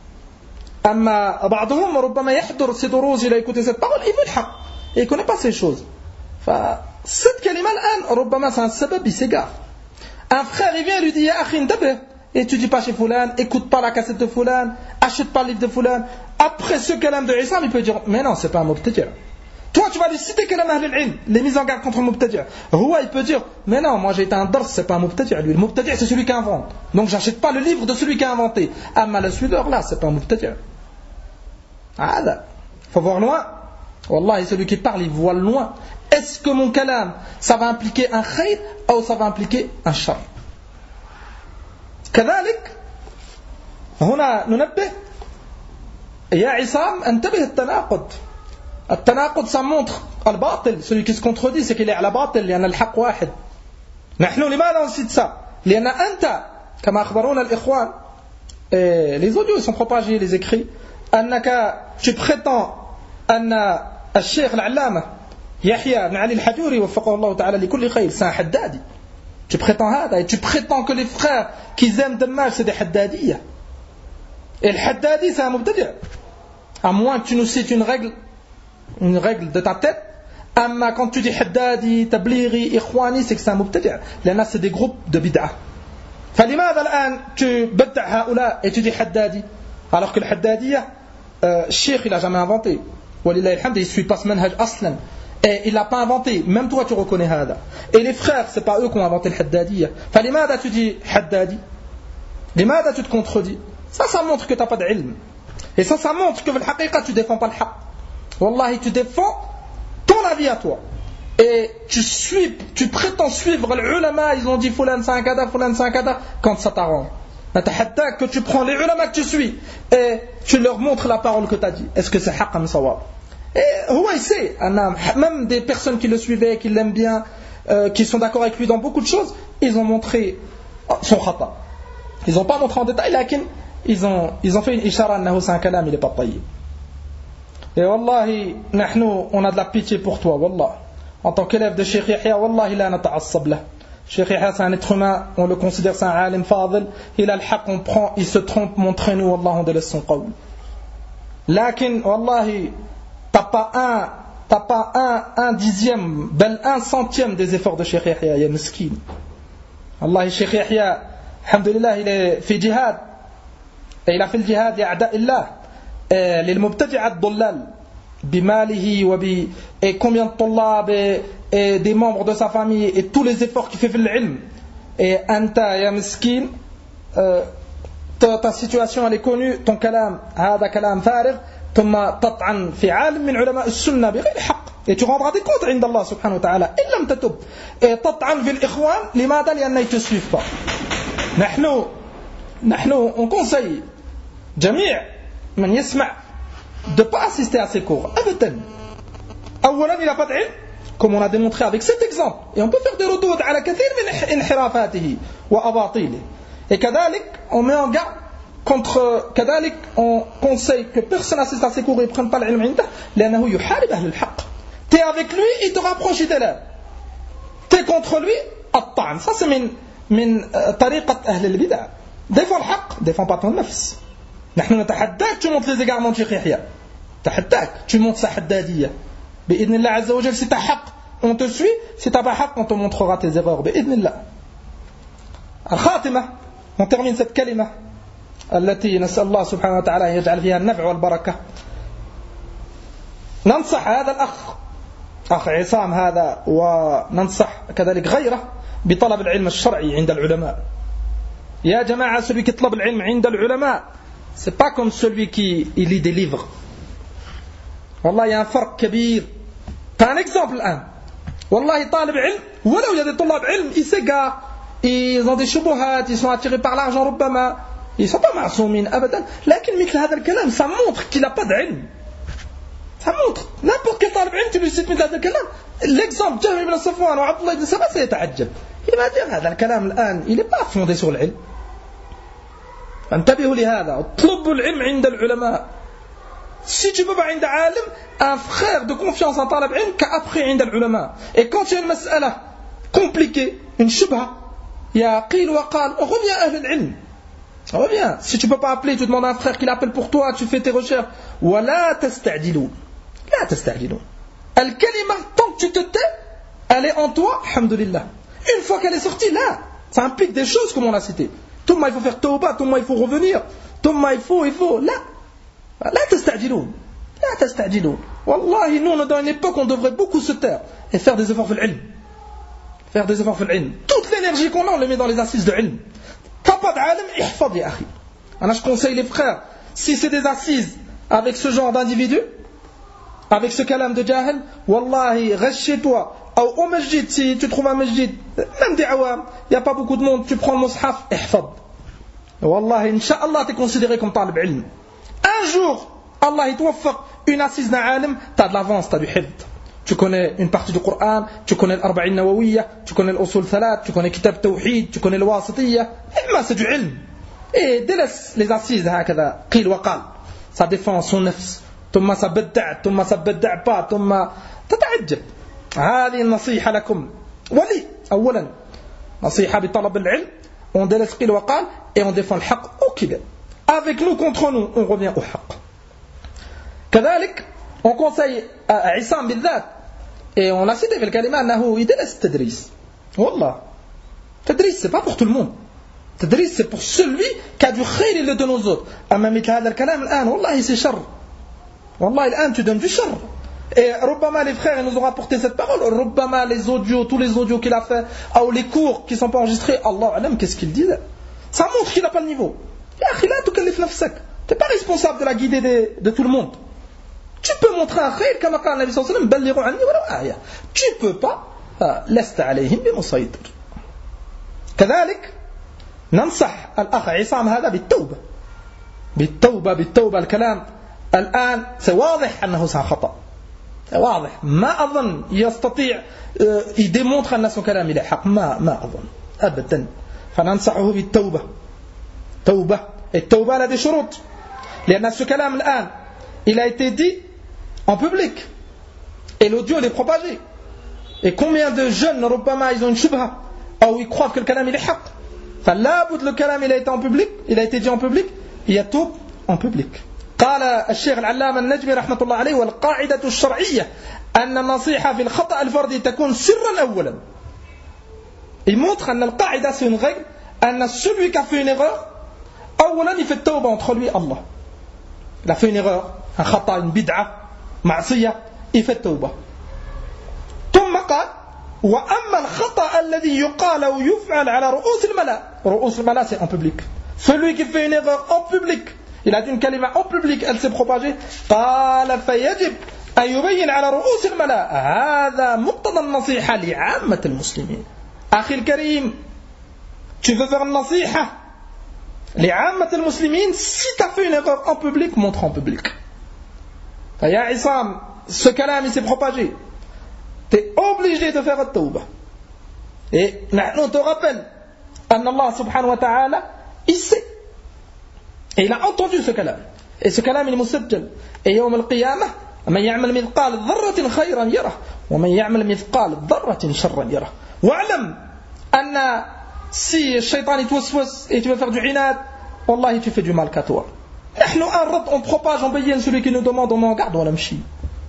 amma بعضهم ربما يحضر ces duruj il a écouté cette parole il veut le haqq et il connaît pas ces choses cette kalima الآن ربما c'est un sabab il s'égare un frère il vient et lui dit ya akhi intabih et tu dis pas chez fulan écoute pas la cassette de fulan achète pas le livre de fulan après ce kalam de Islam il peut dire mais non c'est pas un mubtadi' toi tu vas lui citer kalam ahl al-ilm les mises en garde contre le mubtadi' il peut dire mais non moi j'ai été un dars c'est pas un mubtadi' lui le mubtadi' c'est celui qui invente donc j'achète pas le livre de celui qui a inventé amma le suiveur là c'est pas un mubtadi' faut voir loin wallah celui qui parle il voit loin est-ce que mon kalam ça va impliquer un khayr ou ça va impliquer un shar كذلك هنا ننبه يا عصام انتبه التناقض ça montre الباطل celui qui se contredit c'est qu'il est على باطل لأن الحق واحد نحن لماذا نصيد ça لأن أنت كما أخبرونا الإخوان les audios ils sont propagés les écrits أنك tu prétends أن الشيخ العلامة يحيى بن علي الحجوري وفقه الله تعالى لكل خير c'est un haddadi tu prétends هذا et tu prétends que les frères qui aiment Dammaj c'est des haddadiyya et le haddadi c'est un mubtadi' à moins que tu nous cites une règle de ta tête amma quand tu dis haddadi, tablighi, ikhwani c'est que c'est un mubtadi' لأن c'est des groupes de bid'ah فلماذا الآن tu بدع هؤلاء et tu dis haddadi alors que le haddadiyya الشيخ il a jamais inventé ولله الحمد il suit pas ce manhaj aslan et il l'a pas inventé même toi tu reconnais هذا et les frères c'est pas eux qui ont inventé le haddadiyya فلماذا tu dis haddadi لماذا tu te contredis ça montre que tu n'as pas d'ilm et ça montre que le haqiqa tu défends pas le haqq wallahi tu défends ton avis à toi et tu prétends suivre les ulama, ils ont dit Fulan c'est un kada, quand ça t'arrange. Que tu prends les ulama que tu suis et tu leur montres la parole que tu as dit. Est-ce que c'est haqq am sawab? Et il sait, même des personnes qui le suivaient, qui l'aiment bien, qui sont d'accord avec lui dans beaucoup de choses, ils ont montré son khata. Ils n'ont pas montré en détail, mais ils ont fait une ishara annahu c'est un kalam, il n'est pas tayyib. Et wallahi, on a de la pitié pour toi, wallah. En tant qu'élève de Cheikh Yahya, wallahi la nata'assab lah. Cheikh Yahya c'est un être humain, on le considère c'est un alim fadil, il a le haq, on prend, il se trompe, montrez-nous, wallah, on délaisse son qawl. Lakin, wallahi, t'as pas un dixième, ben un centième des efforts de Cheikh Yahya, ya miskin. Wallahi, Cheikh Yahya, alhamdulillah, il est fait jihad, et il a fait le jihad, ya a'da'illah, للمبتدع الضلال بماله et combien de طلاب et des membres de sa famille et tous les efforts qu'il fait l'ilm et anta ya miskin ta situation elle est connue ton kalam هذا كلام فارغ ثم تطعن في عالم من علماء السنة بغير حق et tu rendras des comptes عند الله سبحانه وتعالى إن لم تتب et تطعن في الإخوان لماذا لأن ils te suivent pas نحن on conseille جميع من يسمع de ne pas assister à ces cours. Abadan. Awalan, il n'a pas d'ilm, comme on a démontré avec cet exemple. Et on peut faire des retours à la kathir min inhirafatihi wa abatili. Et kadalik, on met en garde contre kadalik, on conseille que personne assiste à ces cours et ne prenne pas l'ilm indah, لأنه يحارب أهل الحق. T'es avec lui, il te rapproche d'élèves. T'es contre lui, الطعن. Ça c'est min tariqat أهل البدع. Défends le haq, défends pas ton nafs. نحن نتحداك tu montres les égarements de Cheikh Yahya. تحداك tu montres sa haddadiyya. بإذن الله عز وجل si t'as haq on te suit, si t'as pas haq on te montrera tes erreurs. بإذن الله. الخاتمة on termine cette كلمة التي نسأل الله سبحانه وتعالى أن يجعل فيها النفع والبركة. ننصح هذا أخ عصام هذا وننصح كذلك غيره بطلب العلم الشرعي عند العلماء. يا جماعة celui qui طلب العلم عند العلماء c'est pas comme celui qui lit des livres. والله il y a un فرق كبير. T'as un exemple الآن. والله طالب علم ولو il y a des طلاب علم ils s'égarent, ils ont des شبهات, ils sont attirés par l'argent ربما, ils sont pas معصومين أبدا. لكن مثل هذا الكلام ça montre qu'il n'a pas d'ilm. Ça montre n'importe quel طالب علم tu lui cites مثل هذا الكلام. L'exemple جابر بن صفوان وعبد الله بن سبا سيتعجب. Il va dire هذا الكلام الآن il n'est pas fondé sur l'ilm. انتبهوا لهذا اطلبوا العلم عند العلماء. Si tu peux pas عند عالم, un frère de confiance en طالب علم qu'après عند العلماء. Et quand il y a une مسألة compliquée, une shubha, il y a قيل وقال, on revient à أهل العلم. On revient. Si tu peux pas appeler, tu demandes à un frère qui l'appelle pour toi, tu fais tes recherches. ولا تستعجلوا. لا تستعجلوا. الكلمة tant que tu te tais, elle est en toi, alhamdulillah. Une fois qu'elle est sortie, là, ça implique des choses comme on l'a cité. ثم il faut faire tawbah, ثم il faut revenir, ثم il faut, لا تستعجلون, لا تستعجلون. Wallahi, nous, on est dans une époque où on devrait beaucoup se taire et faire des efforts في العلم. Faire des efforts في العلم. Toute l'énergie qu'on a, on le met dans les assises de ilm. T'as pas d'alm, ihfad ya akhi. Alors je conseille les frères, si c'est des assises avec ce genre d'individu, avec ce kalam de jahil, wallahi, reste chez toi. Au masjid, si tu trouves un masjid, même des awam, il n'y a pas beaucoup de monde, tu prends le mushaf, ihfad. Wallahi, incha'Allah, tu es considéré comme talib ilm. Un jour, Allah il t'offre une assise d'un alim, tu as de l'avance, tu as du hifd. Tu connais une partie du Coran, tu connais l'arba'in nawawiyya, tu connais l'usul thalat, tu connais kitab tawhid, tu connais le wasitiyya. Ilma, c'est du ilm. Et délaisse les assises, hakada, qil wa qal. Ça défend son nafs. ثم سبدع pas, ثم تتعجب. هذه النصيحة لكم ولي أولا نصيحة بطلب العلم on délaisse قيل وقال et on défend le haq au kibir. Avec nous contre nous on revient au haq. كذلك on conseille à Issam بالذات et on a cité في الكلمة أنه يدرس التدريس. والله التدريس c'est pas pour tout le monde. التدريس c'est pour celui qui a du خير il le donne aux autres. أما مثل هذا الكلام الآن والله c'est شر. والله الآن tu donnes du شر. Et Rubbama, les frères, ils nous ont rapporté cette parole. Rubbama, les audios, tous les audios qu'il a fait, ou les cours qui ne sont pas enregistrés, Allah alam, qu'est-ce qu'il dit? Ça montre qu'il n'a pas le niveau. Tu n'es pas responsable de la guider de tout le monde. Tu peux montrer un khayr comme قال النبي صلى الله عليه وسلم بلغوا عني ولو آية. Tu peux pas لست عليهم بمسيطر. كذلك ننصح الأخ عصام هذا بالتوبة. الكلام الآن سواضح أنه خطأ، واضح. ما أظن يستطيع يديمونتر أن son كلام إلى حق، ما أظن أبدا. فننصحه بالتوبة. التوبة لدى شروط، لأن ce كلام الآن il a été dit en public et l'audio est propagé. Et combien de jeunes ربما ils ont une shubha ou ils croient que le kalam il est haq. فلا بد le kalam il a été dit en public, يتوب en public. قال الشيخ العلامة النجمي رحمة الله عليه: والقاعدة الشرعية أن النصيحة في الخطأ الفردي تكون سرا أولا. Il montre أن القاعدة c'est une règle أن celui qui a fait une erreur أولا il fait التوبة entre lui et Allah. Il a fait une erreur, un خطأ, une bid'a, معصية, il fait التوبة. ثم قال: وأما الخطأ الذي يقال أو يفعل على رؤوس الملا c'est en public. Celui qui fait une erreur en public, il a dit une kalima en public, elle s'est propagée. قال فيجب أن يبين على رؤوس الملا هذا مقتضى النصيحة لعامة المسلمين. أخي الكريم, tu veux faire une nasiha لعامة المسلمين, si tu as fait une erreur en public, montre en public. فيا عصام, ce kalam il s'est propagé, tu es obligé de faire التوبة. Et on te rappelle أن الله سبحانه وتعالى il sait, et il a entendu ce kalam, et ce kalam il est مسجل. et يوم القيامة من يعمل مثقال ذرة خيرا يره ومن يعمل مثقال ذرة شرا يره. واعلم أن si الشيطان يتوسوس et tu veux faire du inad, wallahi tu fais du mal qu'à toi. نحن الرد on propage, on bayyane celui qui nous demande, on met en garde, on l'amchi.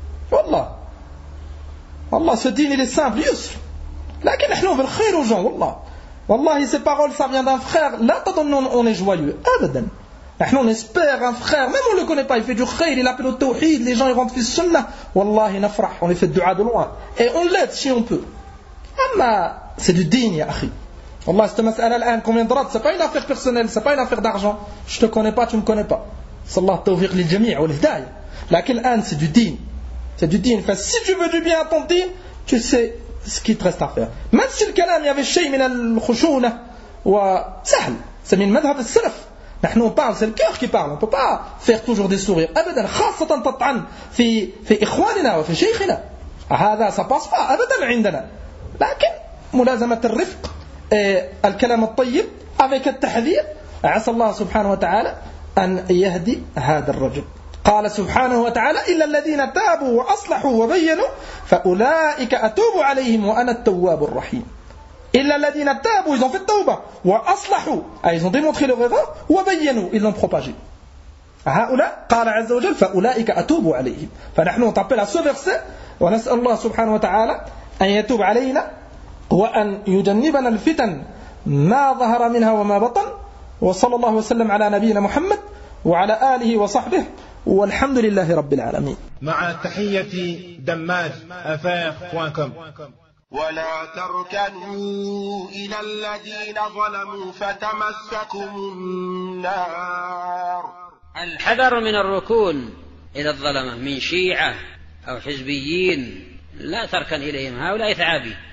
والله ce dîne il est simple, يسر. لكن نحن في الخير aux gens, والله ces paroles ça vient d'un frère, là on est joyeux, أبدا. نحن on espère un frère, même on le connaît pas, il fait du khayr, il appelle au tawhid, les gens ils rentrent في السنة, والله نفرح, on lui fait du dua de loin et on l'aide si on peut. أما c'est du dîne يا أخي. والله cette مسألة الآن combien de rats, c'est pas une affaire personnelle, c'est pas une affaire d'argent. Je te connais pas, tu me connais pas. صلى الله التوفيق للجميع والهداية. لكن الآن c'est du dîne. C'est du dîne. Enfin, si tu veux du bien à ton dîne, tu sais ce qu'il te reste à faire. Même si le kalam il y avait شيء من الخشونة وسهل, c'est من مذهب السلف. نحن on parle, c'est le cœur qui parle. On peut pas faire toujours des sourires. أبدا, خاصة تطعن في إخواننا وفي شيخنا. هذا ça passe pas أبدا عندنا. لكن ملازمة الرفق, الكلام الطيب avec التحذير, عسى الله سبحانه وتعالى أن يهدي هذا الرجل. قال سبحانه وتعالى: إلا الذين تابوا وأصلحوا وبينوا فأولئك أتوب عليهم وأنا التواب الرحيم. إلا الذين تابوا, ils ont fait التوبة, وأصلحوا, ils ont démontré leur erreur, وبينوا, ils l'ont propagé. هؤلاء قال عز وجل فأولئك أتوب عليهم. فنحن on t'appelle à ce verset, ونسأل الله سبحانه وتعالى أن يتوب علينا وأن يجنبنا الفتن ما ظهر منها وما بطن. وصلى الله وسلم على نبينا محمد وعلى آله وصحبه والحمد لله رب العالمين. مع تحية دماج@affaires.com. ولا تركنوا إلى الذين ظلموا فتمسكم النار. الحذر من الركون إلى الظلمة من شيعة أو حزبيين, لا تركن إليهم, هؤلاء ثعابين.